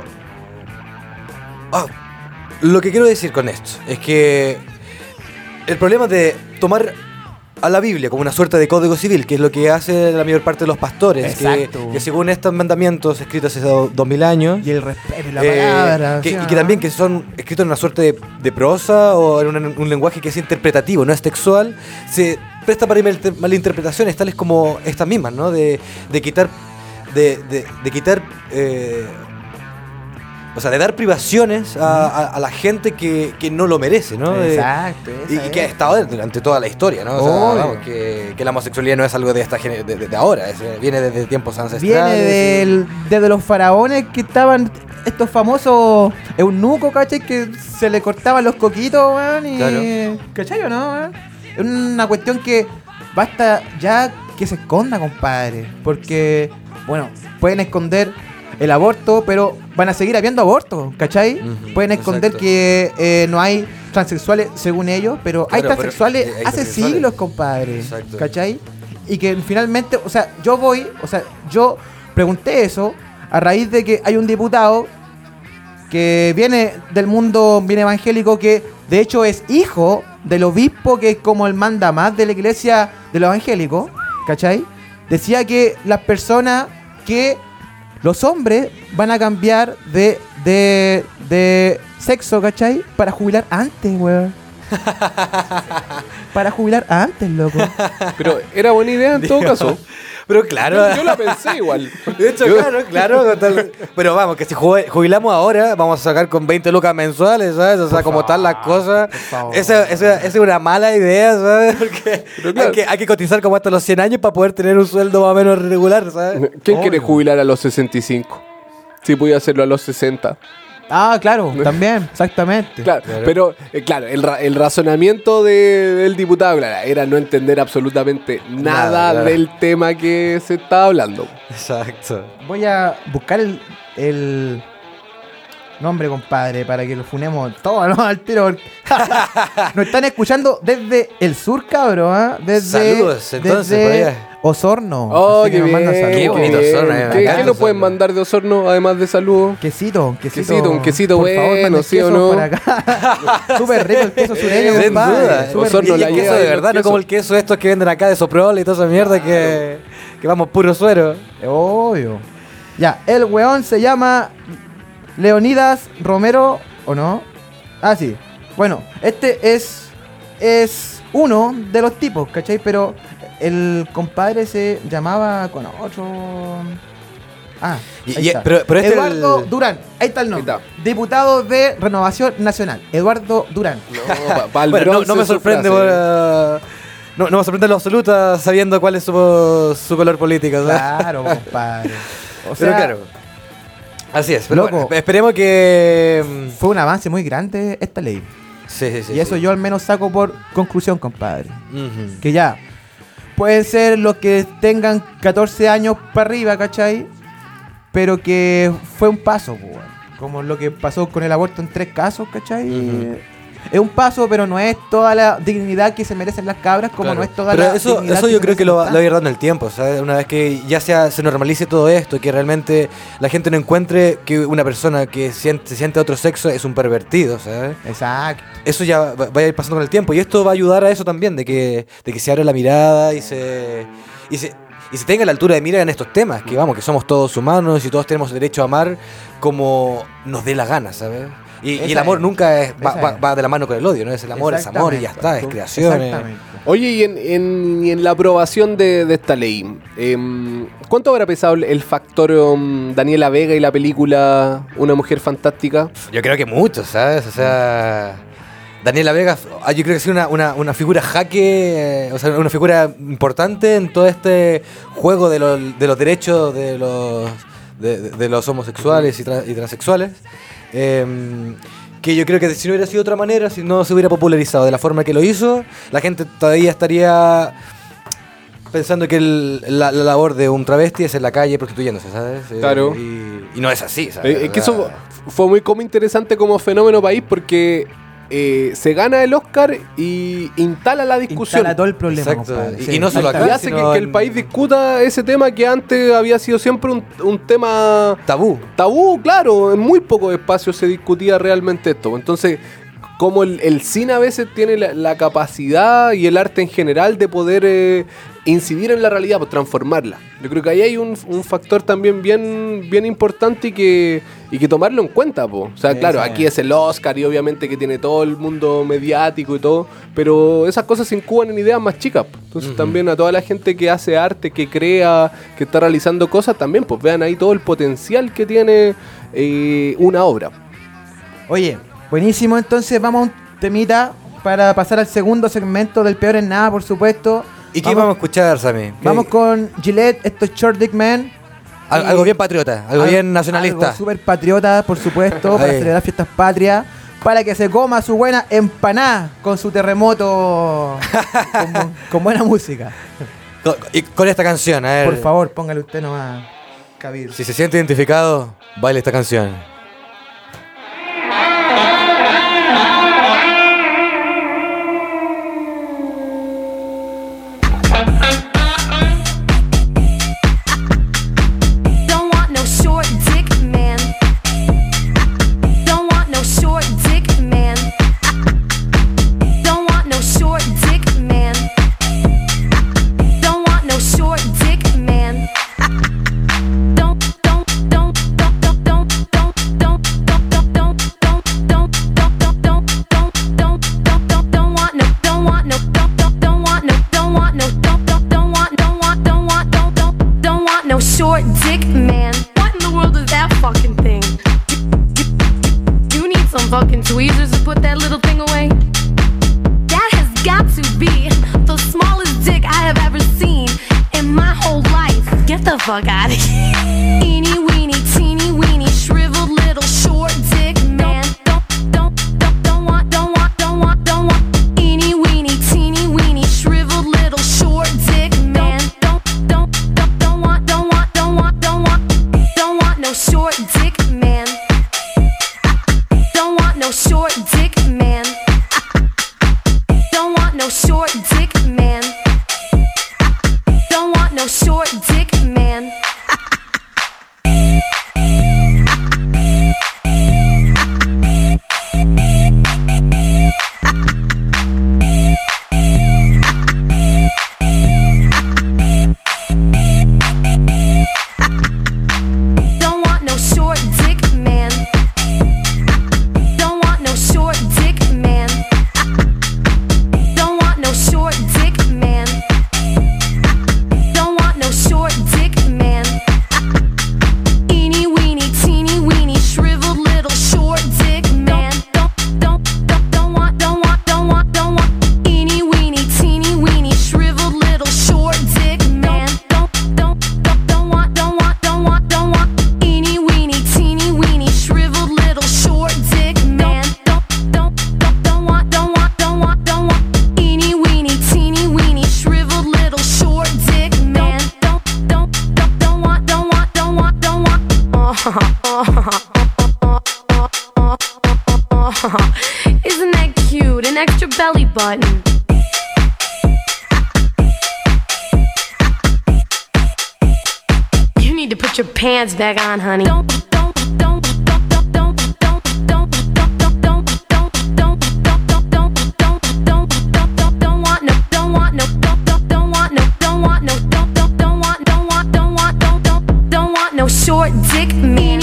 lo que quiero decir con esto es que el problema de tomar a la Biblia como una suerte de código civil, que es lo que hace la mayor parte de los pastores, que según estos mandamientos escritos hace 2000 años, y el respeto y la palabra, y que también que son escritos en una suerte de prosa o en un lenguaje que es interpretativo, no es textual, se presta para malinterpretaciones tales como estas mismas, ¿no? De quitar o sea, de dar privaciones a la gente que no lo merece, ¿no? Exacto. Y que ha estado durante toda la historia, ¿no? O sea, vamos, que la homosexualidad no es algo de ahora, viene desde tiempos ancestrales. Viene desde los faraones que estaban estos famosos eunucos, ¿cachai? Que se le cortaban los coquitos, weón, y... Claro. ¿Cachai o no, weón? Es una cuestión que basta ya que se esconda, compadre. Porque, bueno, pueden esconder el aborto, pero van a seguir habiendo abortos, ¿cachai? Pueden esconder que no hay transexuales según ellos, pero hay transexuales hace siglos, compadre. Exacto. ¿Cachai? Y que finalmente, o sea, yo pregunté eso a raíz de que hay un diputado que viene del mundo bien evangélico, que de hecho es hijo del obispo, que es como el manda más de la iglesia de los evangélicos, ¿cachai? Decía que las personas que los hombres van a cambiar de sexo, ¿cachai? Para jubilar antes, weón. Para jubilar antes, loco. Pero era buena idea en todo caso. Pero claro. Yo la pensé igual. De hecho, claro. Pero vamos, que si jubilamos ahora, vamos a sacar con 20 lucas mensuales, ¿sabes? O sea, como están las cosas. Esa es una mala idea, ¿sabes? Porque claro, hay que cotizar como hasta los 100 años para poder tener un sueldo más o menos regular, ¿sabes? ¿Quién quiere jubilar a los 65? Si podía hacerlo a los 60. Ah, claro, también, exactamente. Claro. Pero, claro, el razonamiento del diputado, claro, era no entender absolutamente nada del tema que se estaba hablando. Exacto. Voy a buscar el No, hombre, compadre, para que lo funemos todo, ¿no? Al tiro. Nos están escuchando desde el sur, cabrón, ¿eh? Saludos, entonces, por allá. Osorno. Oh, Así que qué nos mandan bien. saludos. Qué bonito Osorno, ¿Qué nos pueden mandar de Osorno, además de saludos? Quesito, un quesito por favor, bueno, manden ¿sí o queso no? por acá. Súper rico el queso sureño, Sin compadre. duda. Súper Osorno Y rico. el la queso lleva de ahí, verdad, el no queso. como el queso estos que venden acá de Soprole y toda esa mierda que vamos puro suero. Obvio. Ya, el weón se llama Leonidas Romero, ¿o no? Ah, sí. Bueno, este es uno de los tipos, ¿cachai? Pero el compadre se llamaba con otro... Ah, ahí está. Pero este Eduardo Durán, ahí está el nombre. Ahí está. Diputado de Renovación Nacional, Eduardo Durán. No, pa' el Bueno, bronce no me su sorprende frase. no me sorprende en lo absoluto sabiendo cuál es su color político, ¿sabes? Claro, compadre. O Pero sea, claro. Así es, pero loco. bueno, esperemos que... fue un avance muy grande esta ley. Sí. Y eso yo al menos saco por conclusión, compadre. Ujú. Que ya, pueden ser los que tengan 14 años para arriba, ¿cachai? Pero que fue un paso, pues, weón. Como lo que pasó con el aborto en 3 casos, ¿cachai? Ujú. Es un paso, pero no es toda la dignidad que se merecen las cabras, como Claro. no es toda Pero la eso dignidad yo se creo que lo va merecen a ir dando el tiempo, ¿sabes? Una vez que ya se normalice todo esto, que realmente la gente no encuentre que una persona que se siente de otro sexo es un pervertido, ¿sabes? Exacto. Eso ya va a ir pasando con el tiempo y esto va a ayudar a eso también, de que se abra la mirada y se tenga la altura de mira en estos temas, que vamos, que somos todos humanos y todos tenemos derecho a amar como nos dé la gana, ¿sabes? Y el amor nunca va de la mano con el odio, ¿no? Es el amor, es amor y ya está, es creación. Exactamente. Oye, y en la aprobación de esta ley, ¿cuánto habrá pesado el factor Daniela Vega y la película Una Mujer Fantástica? Yo creo que mucho, ¿sabes? O sea, Daniela Vega, yo creo que ha sido una figura jaque, o sea, una figura importante en todo este juego de los derechos de los homosexuales y transexuales. Que yo creo que si no hubiera sido de otra manera, si no se hubiera popularizado de la forma que lo hizo, la gente todavía estaría pensando que la labor de un travesti es en la calle prostituyéndose, ¿sabes? Claro. Y no es así, ¿sabes? Es que eso fue muy como interesante como fenómeno país porque se gana el Oscar y instala la discusión. Instala todo el problema, Exacto. compadre. Y no solo Y acá, hace sino que el país discuta ese tema que antes había sido siempre un tema tabú. tabú, claro. En muy pocos espacios se discutía realmente esto. Entonces, como el cine a veces tiene la capacidad y el arte en general de poder incidir en la realidad, pues transformarla. Yo creo que ahí hay un factor también bien importante y que tomarlo en cuenta, po. O sea, claro, aquí es el Oscar y obviamente que tiene todo el mundo mediático y todo, pero esas cosas se incuban en ideas más chicas, po. Entonces también a toda la gente que hace arte, que crea, que está realizando cosas, también pues vean ahí todo el potencial que tiene una obra. Oye, buenísimo, entonces vamos a un temita para pasar al segundo segmento del Peor en Nada, por supuesto. ¿Y qué vamos a escuchar, Sammy? Vamos con Gillette, esto es Short Dick Man. Algo bien patriota, algo bien nacionalista. Algo súper patriota, por supuesto, para celebrar fiestas patrias. Para que se coma su buena empanada con su terremoto, con buena música. Y con esta canción, a ver. Por favor, póngale usted nomás, Kabir. Si se siente identificado, baile esta canción. Fuck out of here. Eeny weeny, teeny weeny, shriveled little short dick man. Don't want. Eeny weeny, teeny weeny, shriveled little short dick man. Don't want no short dick man. Isn't that cute? An extra belly button. You need to put your pants back on, honey. Don't want no short dick man.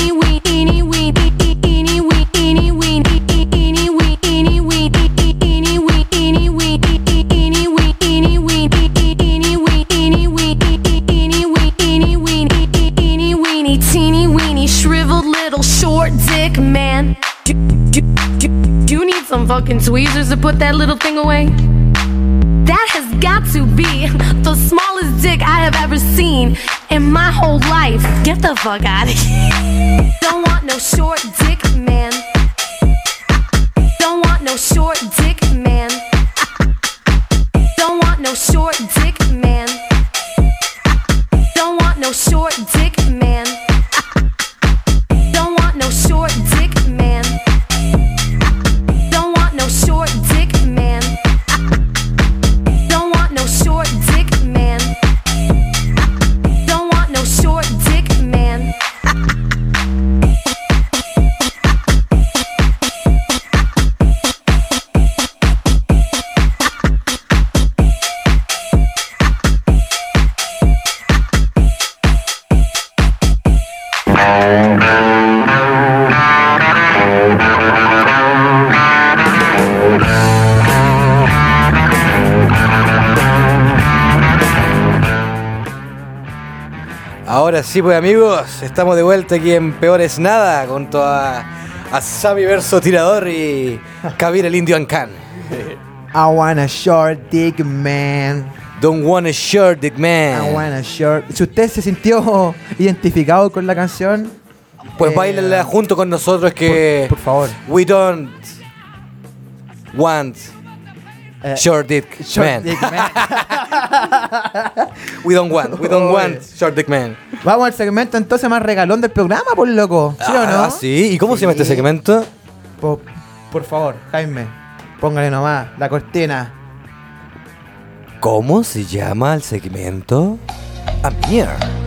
Some fucking tweezers to put that little thing away. That has got to be the smallest dick I have ever seen in my whole life. Get the fuck out of here. Don't want no short dick man. Don't want no short dick man. Don't want no short dick man. Don't want no short dick man. Don't want no short dick man. Don't want no short dick man. Don't want no short dick man. Don't want no short dick man. Ahora sí, pues amigos, estamos de vuelta aquí en Peor es Nada, junto a Sammy Verso Tirador y Kabir el Indio Ancán. I want a short dick man. Don't want a short dick man. I want a short. Si usted se sintió identificado con la canción, pues báilenla junto con nosotros que... Por favor. We don't want short dick man. Dick man. We don't want short dick man. Vamos al segmento entonces más regalón del programa, por loco. ¿Sí o no? Sí. ¿Y cómo se llama este segmento? Por favor, Jaime, póngale nomás la cortina. ¿Cómo se llama el segmento? Amir.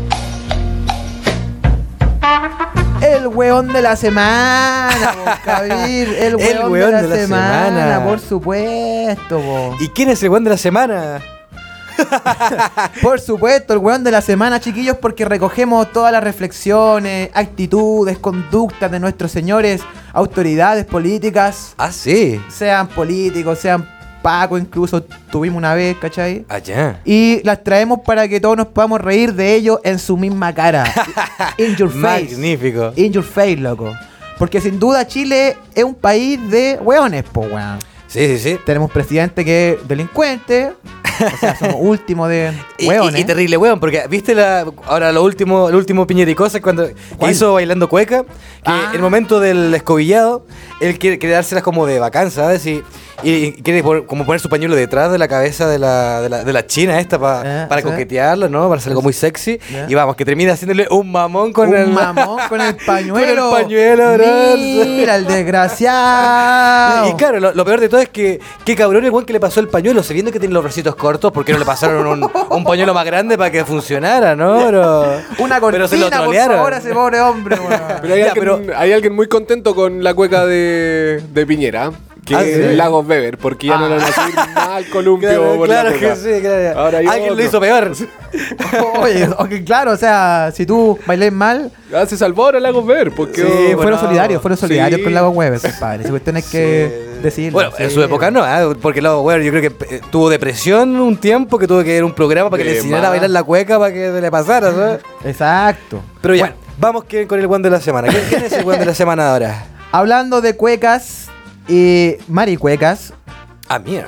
El weón de la semana, po, Kabir. El weón de la semana, por supuesto, po. ¿Y quién es el weón de la semana? Por supuesto, el weón de la semana, chiquillos, porque recogemos todas las reflexiones, actitudes, conductas de nuestros señores autoridades políticas. Ah, sí. Sean políticos, sean Paco, incluso tuvimos una vez, ¿cachai? Allá. Y las traemos para que todos nos podamos reír de ellos en su misma cara. In your face. Magnífico. In your face, loco. Porque sin duda Chile es un país de weones, po, weón. Sí, sí, sí. Tenemos presidente que es delincuente. O sea, somos últimos de weones. Y terrible weón, porque viste ahora el último Piñericosa cuando que hizo Bailando Cueca, que en el momento del escobillado, él quiere dárselas como de vacanza, ¿sabes? Y quiere como poner su pañuelo detrás de la cabeza de la china esta para coquetearla, ¿no? Para hacer algo muy sexy. Y vamos, que termina haciéndole un mamón con el pañuelo. Con el pañuelo, bro. Mira, el desgraciado. Y claro, lo peor de todo es que qué cabrón el weón que le pasó el pañuelo, sabiendo que tiene los bracitos cortos, ¿por qué no le pasaron un pañuelo más grande para que funcionara, no? Una cortina, pero se lo trolearon. por favor, a ese pobre hombre, weón. Pero hay alguien muy contento con la cueca de Piñera, que es Lagos Weber, porque ya no le van a decir nada al columpio por la que sí, claro. Ahora alguien lo hizo peor. Oye, claro, o sea, si tú bailés mal... Se salvó ahora Lagos Weber, porque... Sí, fueron solidarios con Lagos Weber, compadre. Si cuestión es que decirlo. Bueno, en su época no, porque Lagos Weber yo creo que tuvo depresión un tiempo, que tuvo que ir a un programa para que le enseñara a bailar la cueca para que le pasara, ¿sabes? Exacto. Pero ya, vamos con el weón de la semana. ¿Quién es el weón de la semana ahora? Hablando de cuecas y maricuecas. Amir.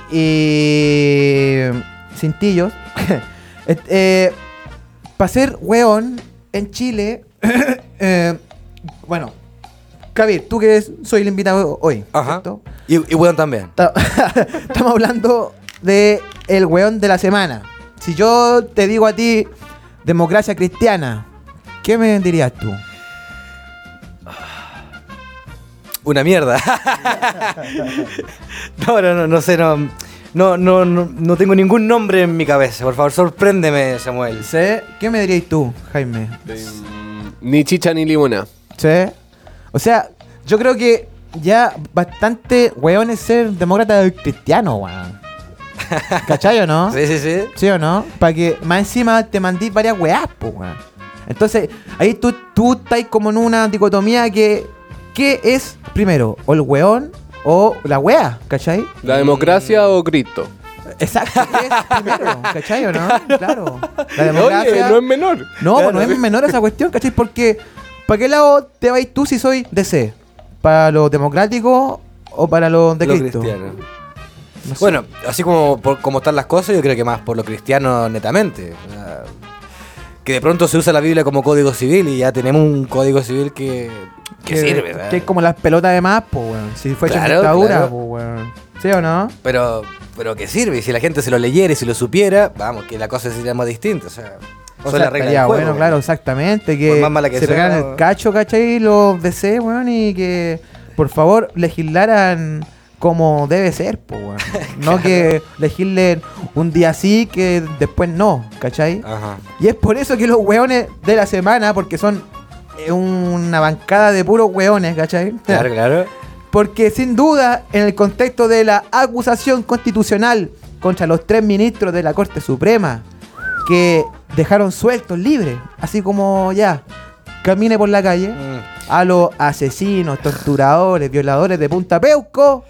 Y cintillos. Para ser weón en Chile, bueno, Kabir, tú que soy el invitado hoy, ¿cierto? Y weón también. Estamos hablando de el weón de la semana. Si yo te digo a ti democracia cristiana, ¿qué me dirías tú? Una mierda. No sé, no tengo ningún nombre en mi cabeza. Por favor, sorpréndeme, Samuel. ¿Sí? ¿Qué me dirías tú, Jaime? Ni chicha ni limona. ¿Sí? O sea, yo creo que ya bastante weón es ser demócrata cristiano, weón. ¿Cachai o no? Sí. ¿Sí o no? Para que más encima te mandís varias weás, pues, weón. Entonces, ahí tú estás como en una dicotomía que... ¿Qué es primero? ¿O el weón o la wea? ¿Cachai? ¿La democracia o Cristo? Exacto, ¿qué es primero? ¿Cachai o no? Claro. La democracia... Oye, no es menor. No, pues no es menor esa cuestión, ¿cachai? Porque, ¿para qué lado te vais tú si soy DC? ¿Para los democráticos o para los de Cristo? Cristiano. No sé. Bueno, así como están las cosas, yo creo que más por lo cristiano netamente. O sea, que de pronto se usa la Biblia como código civil y ya tenemos un código civil que sirve, ¿verdad? Que es como las pelotas de más, pues, weón. Si fue hecho en dictadura, pues, weón. ¿Sí o no? Pero que sirve, y si la gente se lo leyera y si lo supiera, vamos, que la cosa sería más distinta. O sea, son las reglas del juego, bueno, weón. claro, exactamente. Por Que más mala que se sea, pegaran no. el cacho, ¿cachai? Los DC, weón, y que, por favor, legislaran como debe ser, pues, weón. No que legislen un día sí, que después no, ¿cachai? Ajá. Y es por eso que los weones de la semana, porque son una bancada de puros weones, ¿cachai? Claro. Porque sin duda, en el contexto de la acusación constitucional contra los 3 ministros de la Corte Suprema, que dejaron sueltos, libres, así como ya, camine por la calle, a los asesinos, torturadores, violadores de Punta Peuco,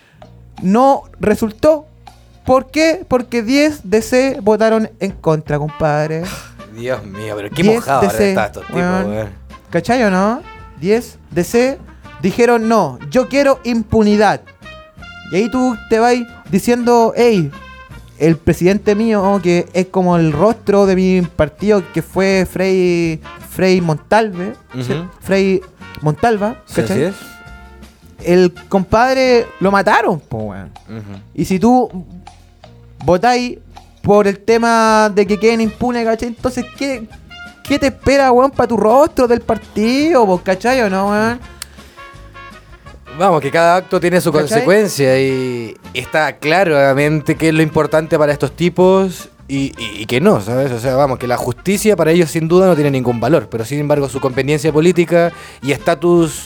no resultó. ¿Por qué? Porque 10 DC votaron en contra, compadre. Dios mío, pero qué 10 mojado ahora DC, están estos tipos, weón. weón. ¿Cachai o no? 10 DC dijeron no, yo quiero impunidad. Y ahí tú te vas diciendo, hey, el presidente mío, que es como el rostro de mi partido, que fue Frei Montalve, ¿sí? Ujú. Frei Montalva, Sí, ¿cachai? así es. El compadre lo mataron, po, weón. Ujú. Y si tú votáis por el tema de que queden impunes, ¿cachai? Entonces, ¿qué te espera, weón, para tu rostro del partido, vos, cachai o no, weón? Vamos, que cada acto tiene su ¿Cachai? consecuencia y está claro, obviamente, qué es lo importante para estos tipos y que no, ¿sabes? O sea, vamos, que la justicia para ellos sin duda no tiene ningún valor, pero sin embargo su conveniencia política y estatus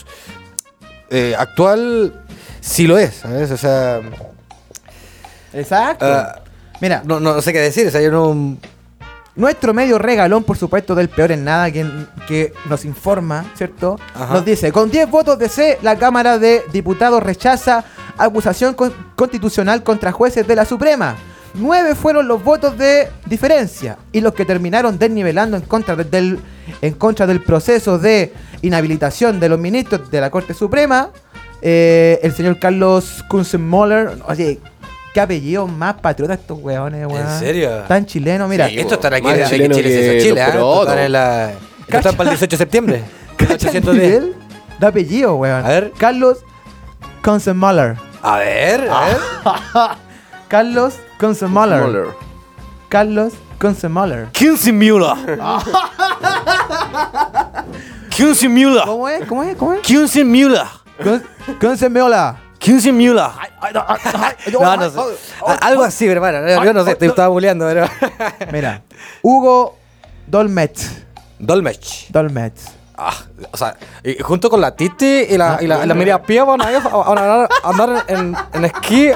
actual sí lo es, ¿sabes? O sea, Exacto. Mira, no sé qué decir, o sea, yo no... nuestro medio regalón, por supuesto, del peor en nada, que nos informa, ¿cierto? Ajá. Nos dice, con 10 votos de C, la Cámara de Diputados rechaza acusación constitucional contra jueces de la Suprema. 9 fueron los votos de diferencia y los que terminaron desnivelando en contra del proceso de inhabilitación de los ministros de la Corte Suprema, el señor Carlos Kunzenmoller. Oye, qué apellido más patriota estos weones, weón. ¿En serio? Tan chileno, mira. Sí, Estos están aquí más en chileno Chile, que se hizo Chile, los ¿ah? protos. Estos están para el 18 de septiembre. ¿Cacha el 1810. nivel de apellido, weón? A ver. Carlos Kunzenmoller. A ver. Carlos Kunzenmoller. Mueller. Carlos Kunzenmoller. Kunzenmüller. Kunzenmüller. ¿Cómo es? ¿Cómo es? ¿Cómo es? Kunzenmüller. Kunzenmoller. Kunzenmüller. No sé. Algo así, hermano. Yo no sé, estaba buleando, pero... Mira, Hugo Dolmetsch. Dolmetsch. Dolmetsch. O sea, y junto con la Titi y la María Pía van a andar en esquí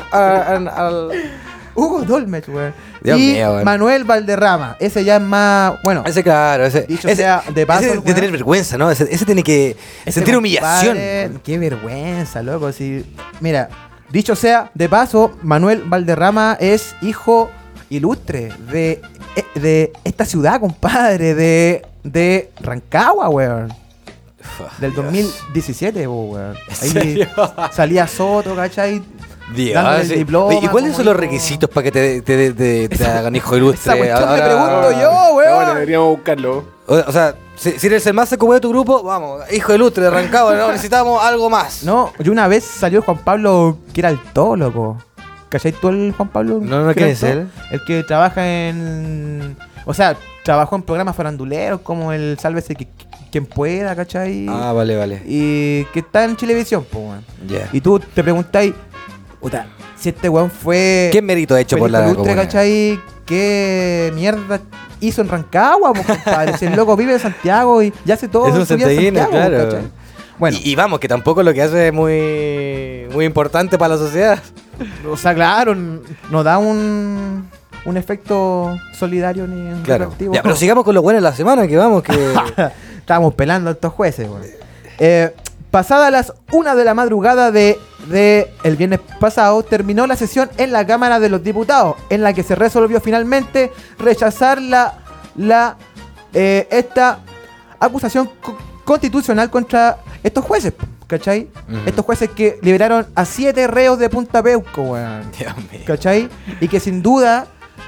Hugo Dolmetsch, weón. Dios Y mío, weón. Manuel Valderrama. Ese ya es más. Bueno, Ese, claro, ese. Dicho sea de paso, ese weón. de tener vergüenza, ¿no? Ese tiene que ese sentir humillación. compadre, qué vergüenza, loco. Si, mira, dicho sea de paso, Manuel Valderrama es hijo ilustre de esta ciudad, compadre, de Rancagua, weón. Del 2017, weón. Ahí serio? salía Soto, ¿cachai? Dios, Dándole el sí. diploma, ¿Y cuáles como son los hijo. requisitos para que te hagan hijo ilustre? Esa cuestión me Ahora- pregunto yo, Bueno, weón. deberíamos buscarlo. O sea, si eres el más seco de tu grupo, vamos, hijo ilustre, arrancado, no, necesitamos algo más. No, yo una vez salió Juan Pablo, que era el todo, loco. ¿Cachai tú el Juan Pablo? No, que ¿quién era es el él? todo? El que trabaja en... O sea, trabajó en programas faranduleros como el Sálvese quien pueda, ¿cachai? Ah, vale. Y que está en Chilevisión, pues, weón. Yeah. Y tú te preguntáis, puta, si este weón fue... ¿Qué mérito ha hecho por la Ilustre, comuna? ¿cachai? ¿Qué mierda hizo en Rancagua, po, compadre? Si el loco vive en Santiago y ya hace todo Es un su vida en santiaguino, Santiago, claro. ¿cachai? Bueno, Y vamos, que tampoco lo que hace es muy importante para la sociedad. o sea, claro, no da un efecto solidario ni un Claro. retroactivo. Ya, pero sigamos con lo bueno de la semana, que vamos, que... Estábamos pelando a estos jueces, weón. Pasada las 1 de la madrugada de el viernes pasado, terminó la sesión en la Cámara de los Diputados, en la que se resolvió finalmente rechazar esta acusación constitucional contra estos jueces, ¿cachai? Estos jueces que liberaron a 7 reos de Punta Peuco, weón. Dios mío. ¿Cachai? Y que sin duda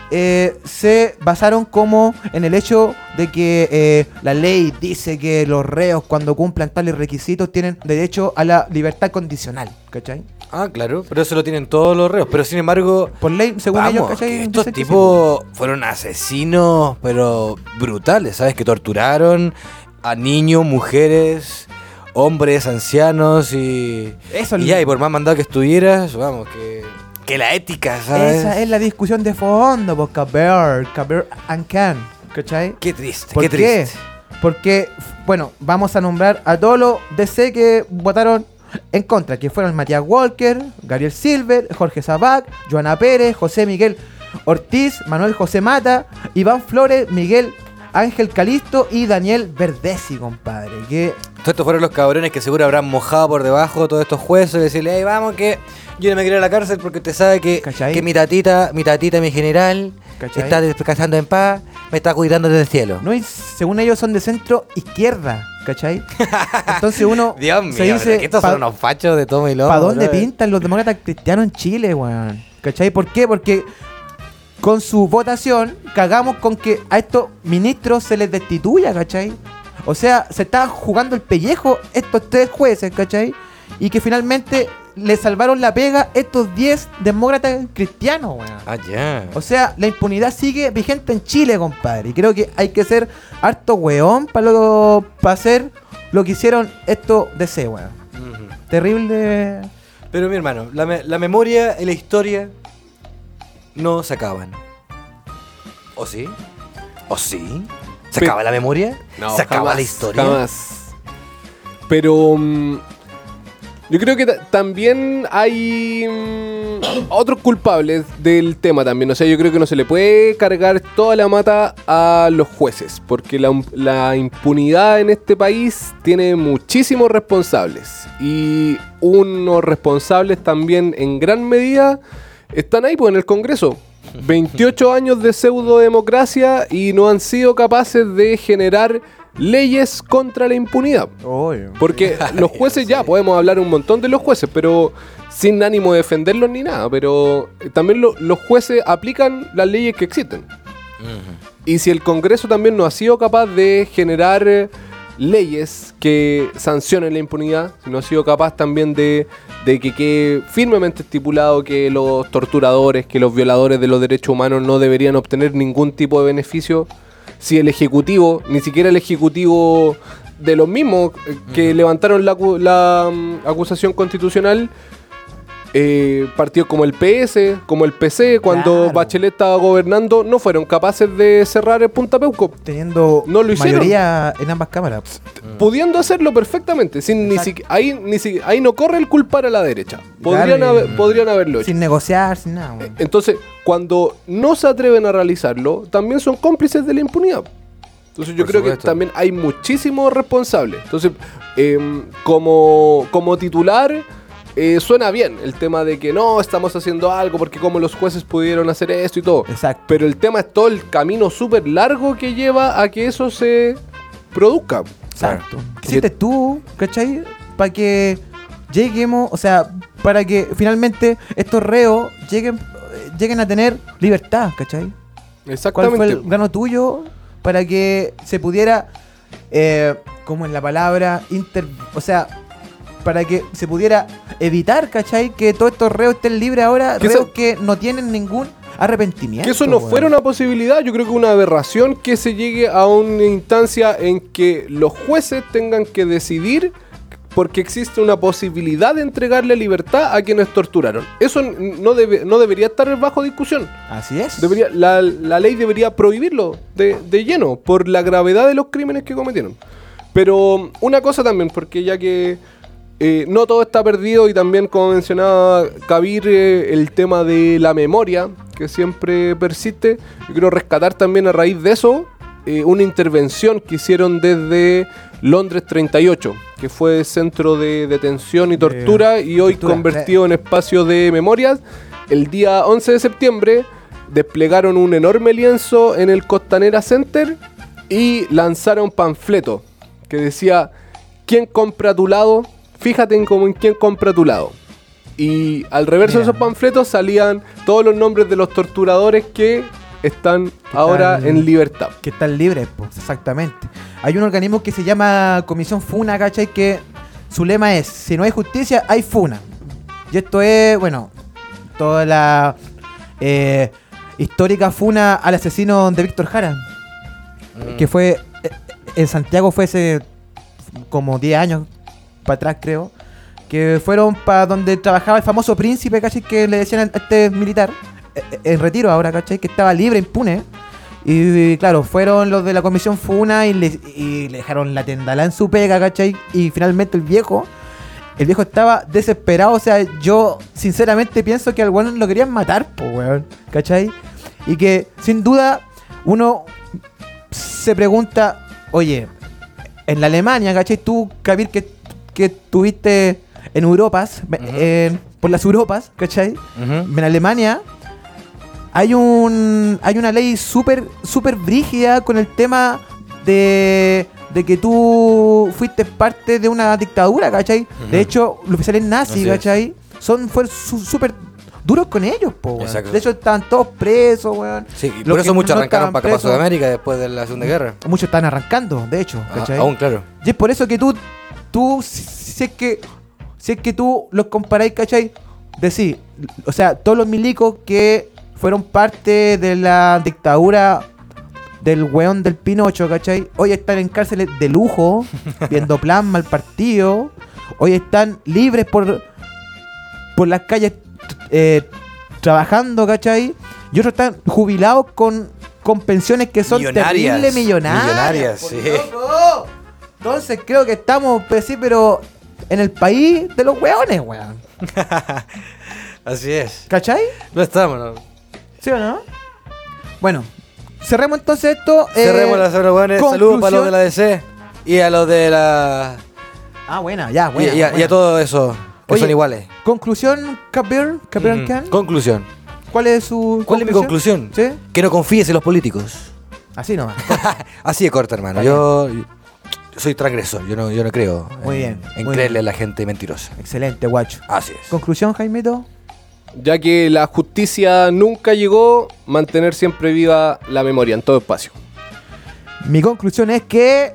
se basaron como en el hecho de que la ley dice que los reos cuando cumplan tales requisitos tienen derecho a la libertad condicional, ¿cachai? Ah, claro, pero eso lo tienen todos los reos. Pero sin embargo, Por ley, según vamos, ellos, ¿cachai? que estos Dicen que tipos fueron asesinos, pero brutales, ¿sabes? Que torturaron a niños, mujeres, hombres, ancianos y... Eso y ya, y por más mandado que estuvieras, vamos, que la ética, sí. ¿sabes? Esa es la discusión de fondo, pues Caber and Can, ¿cachai? Qué triste, ¿Por qué qué? triste. Porque, bueno, vamos a nombrar a todos los DC que votaron en contra, que fueron Matías Walker, Gabriel Silver, Jorge Sabac, Joana Pérez, José Miguel Ortiz, Manuel José Mata, Iván Flores, Miguel Ángel Calisto y Daniel Verdesi, compadre. Que Todos estos fueron los cabrones que seguro habrán mojado por debajo todos estos jueces y decirle, hey, vamos que yo no me quiero ir a la cárcel porque usted sabe que, ¿cachai? que mi tatita, mi general, ¿cachai? está descansando en paz, me está cuidando desde el cielo. no, y según ellos son de centro izquierda, ¿cachai? Entonces uno Dios mío, se dice, que estos son unos fachos de toma y lomo. ¿para dónde bro? pintan los demócratas cristianos en Chile, weón? ¿Cachai? ¿Por qué? Porque con su votación cagamos con que a estos ministros se les destituya, ¿cachai? O sea, se estaban jugando el pellejo estos 3 jueces, ¿cachai? Y que finalmente le salvaron la pega estos 10 demócratas cristianos, weón. Ah, ya. O sea, la impunidad sigue vigente en Chile, compadre. Y creo que hay que ser harto weón para hacer lo que hicieron estos DC, weón. Ujú. Terrible. Pero mi hermano, la memoria y la historia no se acaban. ¿O sí? ¿O sí? ¿Se Pe- acaba la memoria? No, ¿Se acaba jamás, la historia? Jamás. Pero yo creo que también hay otros culpables del tema también. O sea, yo creo que no se le puede cargar toda la mata a los jueces. Porque la impunidad en este país tiene muchísimos responsables. Y unos responsables también en gran medida están ahí pues, en el Congreso. 28 años de pseudo-democracia y no han sido capaces de generar leyes contra la impunidad. Porque los jueces, ya podemos hablar un montón de los jueces, pero sin ánimo de defenderlos ni nada. Pero también los jueces aplican las leyes que existen. Y si el Congreso también no ha sido capaz de generar leyes que sancionen la impunidad, si no ha sido capaz también de que quede firmemente estipulado que los torturadores, que los violadores de los derechos humanos no deberían obtener ningún tipo de beneficio, si el Ejecutivo, ni siquiera el Ejecutivo de los mismos que levantaron la acusación constitucional, partidos como el PS, como el PC, cuando Claro. Bachelet estaba gobernando, no fueron capaces de cerrar el Punta Peuco. Teniendo No lo hicieron. mayoría en ambas cámaras. Pudiendo hacerlo perfectamente, sin ni Exacto. ahí no corre el culpar a la derecha. Podrían, Claro, podrían haberlo hecho. Sin negociar, sin nada. weón. Entonces, cuando no se atreven a realizarlo, también son cómplices de la impunidad. Entonces yo Por creo supuesto. que también hay muchísimos responsables. Entonces, como titular, suena bien el tema de que no, estamos haciendo algo porque como los jueces pudieron hacer esto y todo. Exacto. Pero el tema es todo el camino súper largo que lleva a que eso se produzca. Exacto. ¿Qué hiciste tú, cachai? Para que lleguemos, o sea, para que finalmente estos reos lleguen a tener libertad, ¿cachai? ¿Cuál Exactamente. fue el grano tuyo para que se pudiera, como en la palabra, o sea, para que se pudiera evitar, ¿cachai? Que todos estos reos estén libres ahora, Que reos eso- que no tienen ningún arrepentimiento. Que eso no weón. fuera una posibilidad, yo creo que una aberración que se llegue a una instancia en que los jueces tengan que decidir porque existe una posibilidad de entregarle libertad a quienes torturaron. Eso no debería estar bajo discusión. Así es. La ley debería prohibirlo de lleno por la gravedad de los crímenes que cometieron. Pero una cosa también, porque ya que no todo está perdido, y también, como mencionaba Kabir, el tema de la memoria, que siempre persiste, yo quiero rescatar también a raíz de eso una intervención que hicieron desde Londres 38, que fue centro de detención y tortura, y hoy convertido en espacio de memorias. El día 11 de septiembre desplegaron un enorme lienzo en el Costanera Center y lanzaron panfleto que decía: ¿quién compra a tu lado? Fíjate en quién compra a tu lado. Y al reverso de esos panfletos salían todos los nombres de los torturadores que están ahora en libertad. Que están libres, pues, exactamente. Hay un organismo que se llama Comisión Funa, ¿cachai? Que su lema es: si no hay justicia, hay funa. Y esto es, bueno, toda la histórica funa al asesino de Víctor Jara, que fue en Santiago, fue hace como 10 años para atrás, creo, que fueron para donde trabajaba el famoso príncipe, ¿cachai? Que le decían a este militar, en retiro ahora, ¿cachai? Que estaba libre, impune. Y claro, fueron los de la comisión Funa y le dejaron la tendalá en su pega, ¿cachai? Y finalmente el viejo estaba desesperado. O sea, yo sinceramente pienso que al weón lo querían matar, pues, weón, ¿cachai? Y que sin duda uno se pregunta, oye, en la Alemania, ¿cachai? Tú, Kabir, que estuviste en Europas, por las Europas, ¿cachai? En Alemania hay una ley súper brígida con el tema de que tú fuiste parte de una dictadura, ¿cachai? De hecho, los oficiales nazis, ¿cachai? Fueron súper duros con ellos, po, weón. De hecho, estaban todos presos, weón. Sí, y por eso muchos arrancaron para Sudamérica después de la Segunda Guerra. Muchos están arrancando, de hecho, ¿cachai? Aún, claro. Y es por eso que tú si es que tú los comparáis, ¿cachai? Decís, o sea, todos los milicos que fueron parte de la dictadura del weón del Pinocho, ¿cachai? Hoy están en cárceles de lujo, viendo plasma al partido. Hoy están libres por las calles trabajando, ¿cachai? Y otros están jubilados con pensiones que son terribles, millonarias. Sí. Loco. Entonces creo que estamos, pues sí, pero en el país de los weones, weón. Así es. ¿Cachai? No estamos, ¿no? ¿Sí o no? Bueno, cerremos entonces esto. Cerremos las horas, weones. Saludos para los de la DC y a los de la... Ah, buena, ya, buena. Y a todo eso, que son iguales. Conclusión, Kabir Khan. Conclusión. ¿Cuál es su ¿Cuál es mi conclusión? ¿Sí? Que no confíes en los políticos. Así nomás. Así de corta, hermano. Yo soy transgresor. Yo no creo en creerle a la gente mentirosa. Excelente, guacho. Así es. Conclusión, Jaimito. Ya que la justicia nunca llegó, mantener siempre viva la memoria en todo espacio. Mi conclusión es que,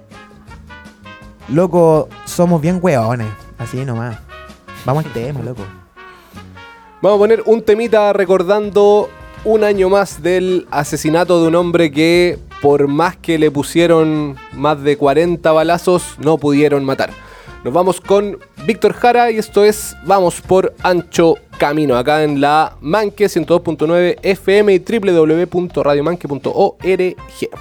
loco, somos bien hueones. Así nomás. Vamos al tema, loco. Vamos a poner un temita recordando un año más del asesinato de un hombre que, por más que le pusieron más de 40 balazos, no pudieron matar. Nos vamos con Víctor Jara y esto es Vamos por Ancho Camino, acá en la Manque 102.9 FM y www.radiomanque.org.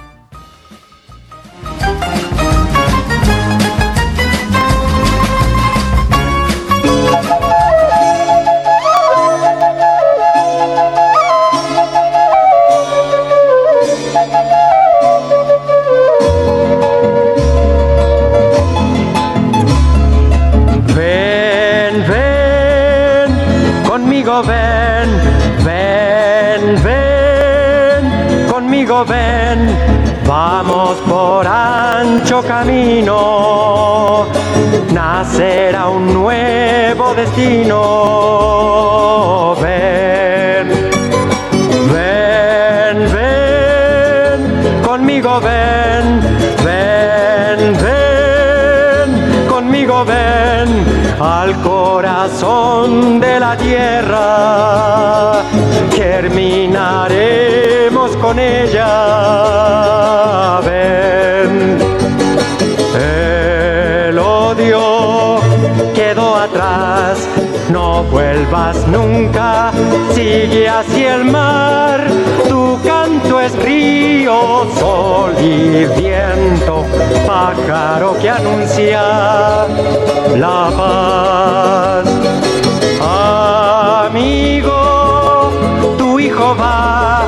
Ven, vamos por ancho camino, nacerá un nuevo destino. Ven, ven, ven, conmigo ven, ven, ven, conmigo ven, al corazón de la tierra, germinaremos con ella. Ven, el odio atrás, no vuelvas nunca, sigue hacia el mar. Tu canto es río, sol y viento, pájaro que anuncia la paz. Amigo, tu hijo va,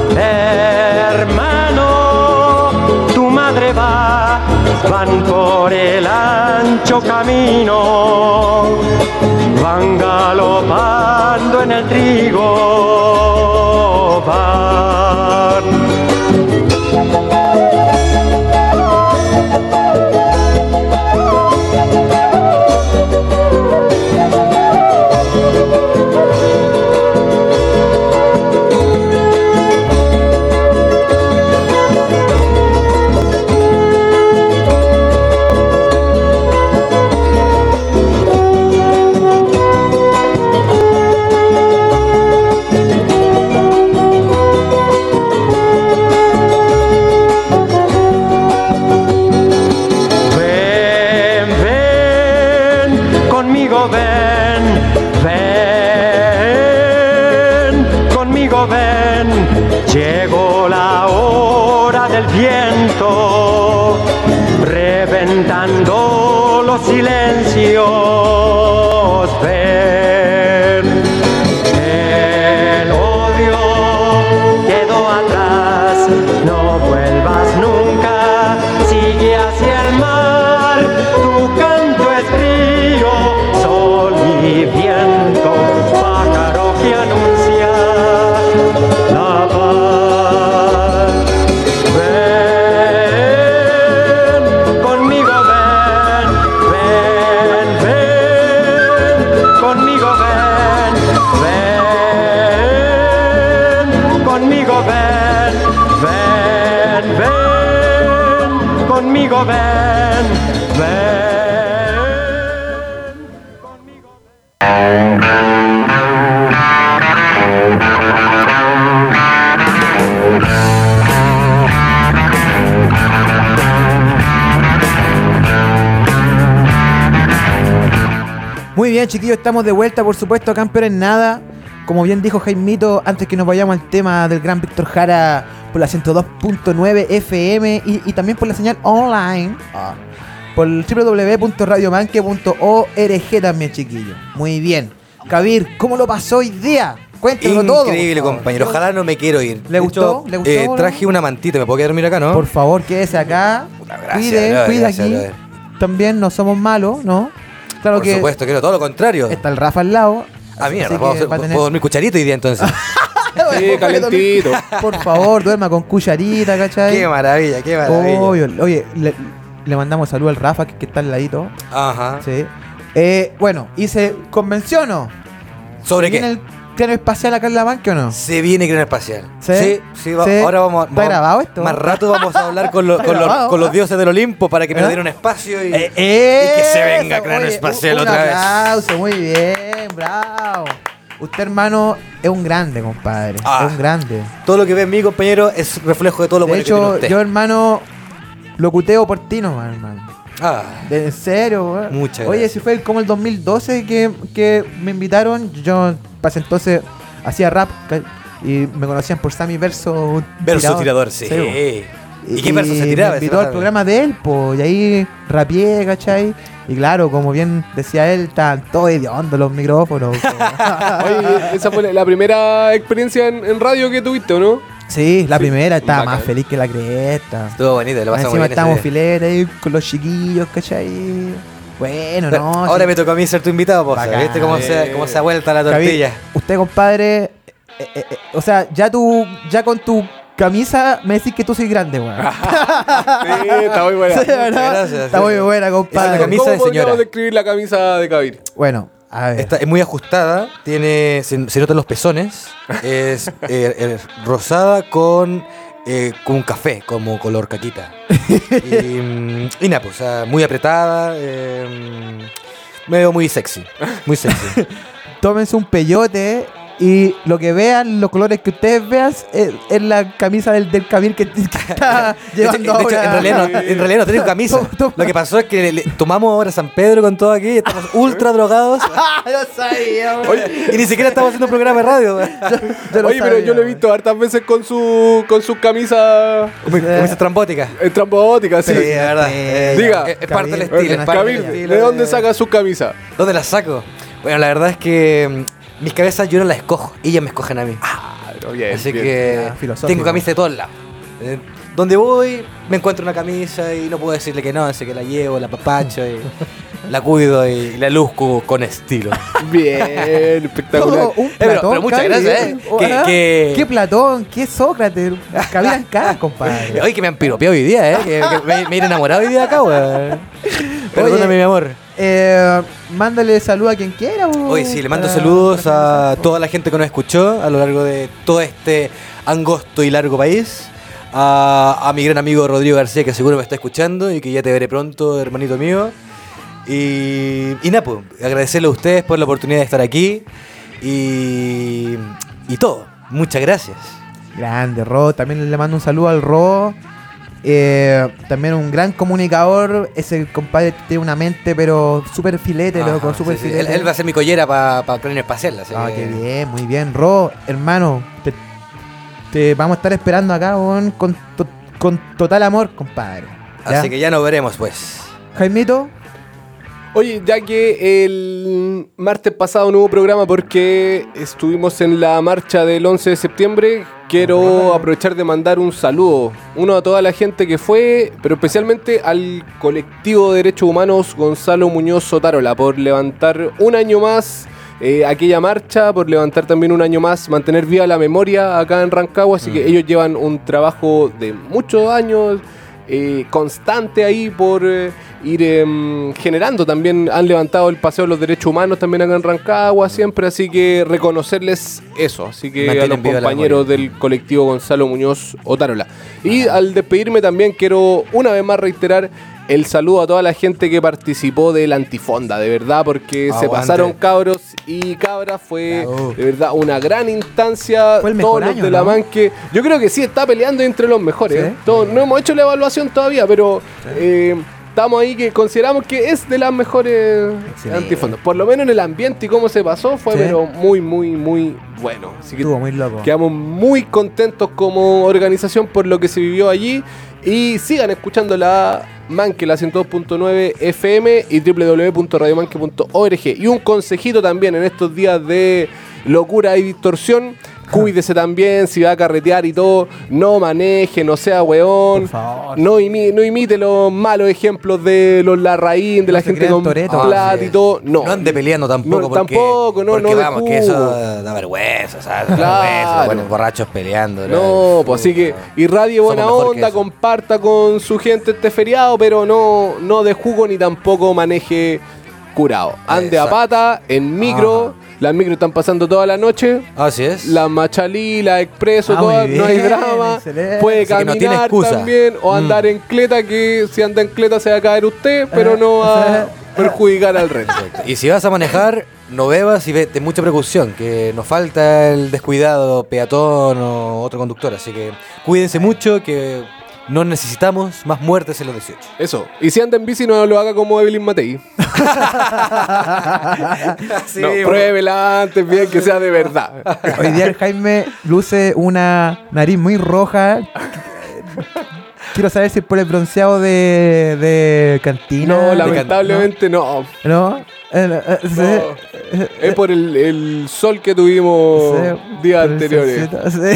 hermano, tu madre va, van por el ancho camino, van galopando en el trigo, van. Llegó la hora del viento, reventando los silencios. Ven, el odio quedó atrás, no vuelvas nunca, sigue hacia el mar. Tu canto es río, sol y viento, pájaro que anuncia la paz. Ven, conmigo ven, ven, ven, conmigo ven, ven, conmigo ven, ven, ven, conmigo ven, ven, conmigo ven. Muy bien, chiquillos, estamos de vuelta, por supuesto, Campeones en Nada. Como bien dijo Jaimito, antes que nos vayamos al tema del gran Víctor Jara por la 102.9 FM y también por la señal online, por www.radiomanque.org también, chiquillos. Muy bien. Kabir, ¿cómo lo pasó hoy día? Cuéntanos todo. Increíble, compañero. Ojalá no me quiero ir. ¿Le gustó? ¿Le gustó? Traje una mantita. ¿Me puedo quedar dormir acá, no? Por favor, quédese acá. Cuide aquí. También no somos malos, ¿no? Claro por que supuesto, quiero todo lo contrario. está el Rafa al lado. Mierda, ¿puedo dormir cucharito hoy día entonces? Sí, calentito. Por favor, duerma con cucharita, ¿cachai? Qué maravilla, qué maravilla. Oye, le mandamos saludo al Rafa, que está al ladito. Ajá. Sí. Bueno, y se convencionó. ¿Sobre qué? ¿Viene el tren espacial acá en la banca o no? Se viene Cráneo Espacial. Sí. Sí, ahora vamos. ¿Está grabado esto? Más rato vamos a hablar con los dioses del Olimpo para que me den un espacio y que se venga Cráneo Espacial otra vez. Un aplauso, muy bien, bravo. Usted, hermano, es un grande, compadre. Es un grande. Todo lo que ve mi compañero es reflejo de todo lo bueno que tiene usted. De hecho, yo, hermano, locuteo por ti nomás, hermano. ¿En serio, güey? Muchas gracias. Oye, si fue como el 2012 que me invitaron, yo para ese entonces hacía rap y me conocían por Sammy Verso Tirador, sí. ¿Y qué verso se tiraba? Me invitó al programa de él, pues, y ahí rapeé, ¿cachai? Y claro, como bien decía él, estaban todos hediondos los micrófonos. Oye, esa fue la primera experiencia en radio que tuviste, ¿o no? Sí, la primera, estaba bacán. más feliz que la cresta. Estuvo bonito, lo pasamos Encima bien. estábamos filetes ahí con los chiquillos, ¿cachai? Bueno, no. Ahora sí. me tocó a mí ser tu invitado, pues. Bacán. ¿Viste cómo se ha vuelto la tortilla? Javi, usted, compadre, o sea, ya con tu camisa me decís que tú soy grande, weón. Sí, está muy buena. Sí, ¿verdad? Gracias, Está sí. muy buena, compadre. La camisa ¿Cómo de señora. podríamos describir la camisa de Kabir? Bueno, a ver. Es muy ajustada, se notan los pezones, es rosada con un café, como color caquita. y nada, pues, o sea, muy apretada, me veo muy sexy, muy sexy. Tómense un peyote Y lo que vean, los colores que ustedes vean, es la camisa del Camil que está llevando de hecho, ahora. en realidad no tenemos camisa. Lo que pasó es que tomamos ahora San Pedro con todo aquí y estamos ultra drogados. Yo sabía, Y ni siquiera estamos haciendo un programa de radio. Oye, pero yo lo he visto hartas veces con su camisa Camisa trambótica. trambótica, sí. Sí, es verdad. Diga, es parte del estilo. es parte Camil, del estilo ¿de dónde saca su camisa? ¿Dónde la saco? Bueno, la verdad es que mis cabezas yo no las escojo, ellas me escogen a mí. Bien, Así bien. que filosófico. tengo camisa de todos lados. Donde voy, me encuentro una camisa y no puedo decirle que no, así que la llevo, la papacho y la cuido y la luzco con estilo. Bien, espectacular. Todo un pero Platón, muchas Camil. gracias, Ajá. que- ¿Qué Platón? ¿Qué Sócrates? Camil acá, compadre. Oye, que me han piropeado hoy día, que me he enamorado hoy día acá, weón. Perdóname, mi amor. Mándale salud a quien quiera. Hoy sí, le mando saludos a toda la gente que nos escuchó a lo largo de todo este angosto y largo país. A mi gran amigo Rodrigo García, que seguro me está escuchando y que ya te veré pronto, hermanito mío. Y nada, pues, agradecerle a ustedes por la oportunidad de estar aquí. Y todo. Muchas gracias. Grande, Ro. También le mando un saludo al Ro. También un gran comunicador. Ese compadre tiene una mente, pero súper filete, loco, Ajá, súper sí, sí. filete. Él va a ser mi collera para el premio espacial. Así Ah, que- qué bien, muy bien. Ro, hermano, te vamos a estar esperando acá, weón, con total amor, compadre. ¿Ya? Así que ya nos veremos, pues. Jaimito, Oye, ya que el martes pasado no hubo programa porque estuvimos en la marcha del 11 de septiembre, quiero aprovechar de mandar un saludo. Uno a toda la gente que fue, pero especialmente al colectivo de derechos humanos Gonzalo Muñoz Sotárola por levantar un año más aquella marcha, por levantar también un año más, mantener viva la memoria acá en Rancagua. Así que ellos llevan un trabajo de muchos años, constante ahí por ir generando. También han levantado el paseo de los derechos humanos también acá en Rancagua siempre, así que reconocerles eso. Así que Mantienen a los viva la compañeros memoria. del colectivo Gonzalo Muñoz Otárola. Y al despedirme también quiero una vez más reiterar el saludo a toda la gente que participó del Antifonda, de verdad, porque se Aguante. pasaron cabros y cabras, fue Bravo. de verdad una gran instancia. Fue el Todos mejor los año, de la ¿no? Manque, yo creo que sí está peleando entre los mejores. Sí. ¿eh? No hemos hecho la evaluación todavía, pero estamos ahí que consideramos que es de las mejores Excelente. Antifondas. Por lo menos en el ambiente y cómo se pasó fue, Sí. pero muy, muy, muy bueno. Así que estuvo muy loco. quedamos muy contentos como organización por lo que se vivió allí. Y sigan escuchando la Manque, la 102.9 FM y www.radiomanque.org. Y un consejito también en estos días de locura y distorsión. Cuídese también, si va a carretear y todo, no maneje, no sea weón, Por favor. no imite los malos ejemplos de los Larraín, de No la se gente crean con Toretto. plata y todo. No, No ande peleando tampoco. No, porque, tampoco, no, porque no de vamos, que jugo. eso da vergüenza, o sea, da Claro. vergüenza, buenos borrachos peleando. No, pues así que irradie buena Somos mejor que onda, eso. comparta con su gente este feriado, pero no de jugo ni tampoco maneje curado. Ande a Exacto. pata, en micro, las micros están pasando toda la noche. Así es. La Machalí, la Expreso, Ah, muy todas, no hay bien, drama. excelente. Puede Así que no caminar tiene excusa. también o andar en cleta, que si anda en cleta se va a caer usted, pero no va a perjudicar al resto. Y si vas a manejar, no bebas y ten mucha precaución, que nos falta el descuidado peatón o otro conductor. Así que cuídense mucho, que no necesitamos más muertes en los 18. Eso. Y si anda en bici, no lo haga como Evelyn Matei. No, pruébela antes bien, que sea de verdad. Hoy día el Jaime luce una nariz muy roja. Quiero saber si es por el bronceado de cantina. No, de lamentablemente no. ¿No? No. Es por el sol que tuvimos días anteriores. Sí.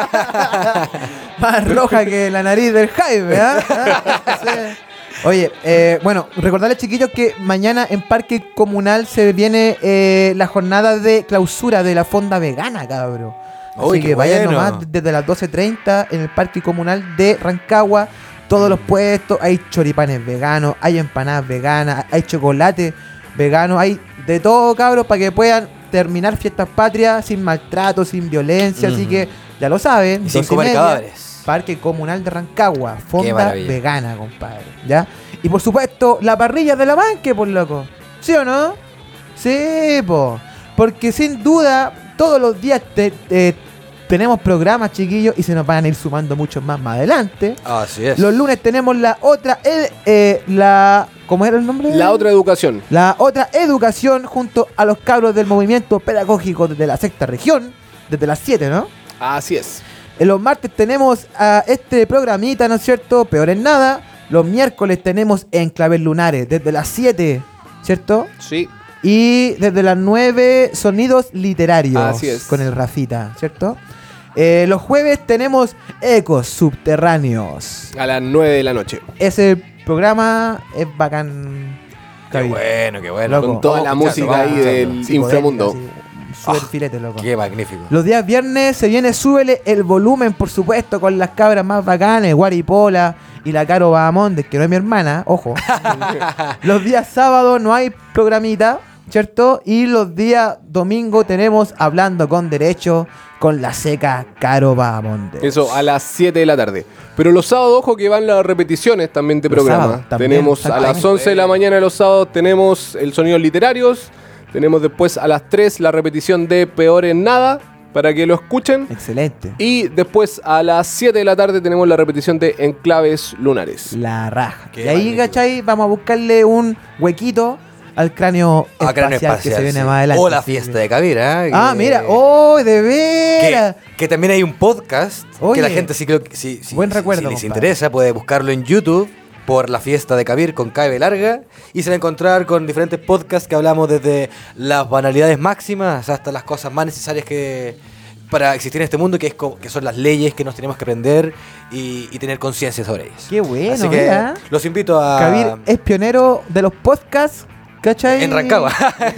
Más roja que la nariz del Jaime, ¿ah? Sí. Oye, bueno, recordarles, chiquillos, que mañana en Parque Comunal se viene la jornada de clausura de la fonda vegana, cabrón. Así Uy, que qué vayan bueno. nomás desde las 12:30 en el Parque Comunal de Rancagua. Todos los puestos, hay choripanes veganos, hay empanadas veganas, hay chocolate vegano, hay de todo, cabros, para que puedan terminar fiestas patrias sin maltrato, sin violencia. Así que ya lo saben. Y sin 12:30, comer cadáveres. Parque Comunal de Rancagua, fonda maravilla. vegana, compadre. ¿Ya? Y por supuesto, la parrilla de la Manque, por loco. ¿Sí o no? Sí, po. Porque sin duda, todos los días tenemos programas, chiquillos, y se nos van a ir sumando muchos más adelante. Así es. Los lunes tenemos la otra, ¿cómo era el nombre? La otra educación. La otra educación junto a los cabros del movimiento pedagógico desde la sexta región, desde las 7, ¿no? Así es. En los martes tenemos a este programita, ¿no es cierto? Peor en nada. Los miércoles tenemos Enclaves Lunares desde las 7, ¿cierto? Sí. Y desde las 9, Sonidos Literarios. Así es. Con el Rafita, ¿cierto? Los jueves tenemos Ecos Subterráneos. A las 9 de la noche. Ese programa es bacán. Qué bueno, qué bueno. Loco. Con toda la música ahí del inframundo. Súper filete, loco. Qué magnífico. Los días viernes se viene Súbele el volumen, por supuesto, con las cabras más bacanas, Guaripola y la Caro Bahamondes, que no es mi hermana, ojo. Los días sábados no hay programita, ¿cierto? Y los días domingo tenemos Hablando con Derecho con la seca Caro Bahamondes. Eso, a las 7 de la tarde. Pero los sábados, ojo que van las repeticiones también de Los programa. sábados, también, Tenemos a las 11 de la mañana de los sábados, tenemos el Sonidos Literarios. Tenemos después a las 3 la repetición de Peor en Nada, para que lo escuchen. Excelente. Y después a las 7 de la tarde tenemos la repetición de Enclaves Lunares. La raja. Qué Y ahí, magnífico. ¿cachai? Vamos a buscarle un huequito al cráneo espacial, que se viene sí. más adelante. O la fiesta de Kabir, ¿eh? Ah, Que- mira. ¡Oh, de veras! que también hay un podcast Oye, que la gente, si buen recuerdo, si les compadre. interesa, puede buscarlo en YouTube por la fiesta de Kabir con KB larga y se va a encontrar con diferentes podcasts que hablamos desde las banalidades máximas hasta las cosas más necesarias que para existir en este mundo, que son las leyes que nos tenemos que aprender y tener conciencia sobre ellas. Qué bueno, Así que mira. los invito a... Kabir es pionero de los podcasts, ¿cachai? En Rancagua.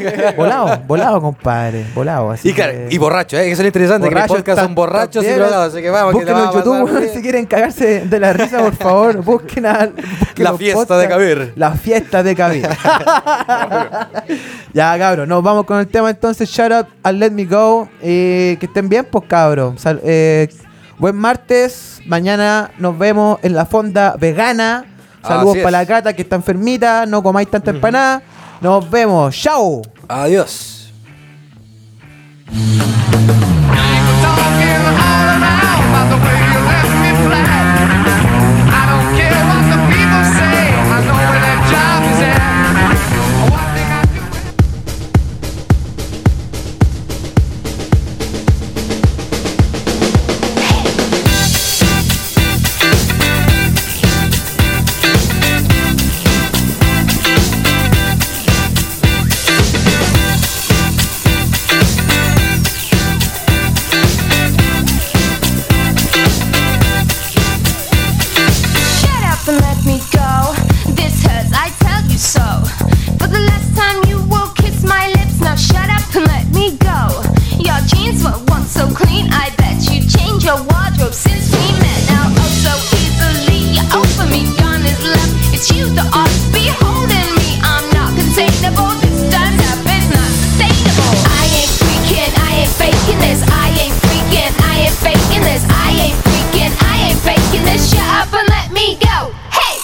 Volado, compadre. Volado. Así Y claro, que- y borracho, que eso es interesante, que los Borrachos podcasts son borrachos y también. drogados, así que vamos, que te Búsquenlo va en a pasar YouTube, bien. si quieren cagarse de la risa, por favor. Busquen La los fiesta de Kabir. La fiesta de Kabir. Ya, cabros, nos vamos con el tema entonces. Shout out and Let Me Go. Que estén bien, pues, cabros. Buen martes. Mañana nos vemos en la fonda vegana. Saludos Así es. para la Cata, que está enfermita. No comáis tanta empanada. Nos vemos. Chao. Adiós. Shut up and let me go. This hurts, I tell you so. For the last time you will kiss my lips, now shut up and let me go. Your jeans were once so clean, I bet you changed your wardrobe since we met. Now oh so easily, you offer me gone is left. It's you that ought to be holding me. I'm not containable, this stand up is not sustainable. I ain't freaking, I ain't faking this. I ain't freaking, I ain't faking this. I ain't freaking, I ain't faking this. Shut up and let me go. Hey!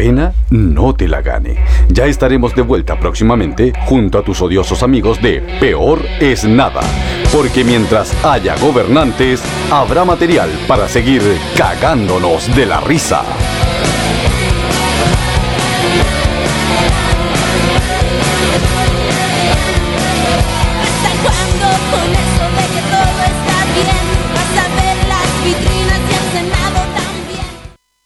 pena no te la gane. Ya estaremos de vuelta próximamente junto a tus odiosos amigos de Peor es Nada. Porque mientras haya gobernantes, habrá material para seguir cagándonos de la risa.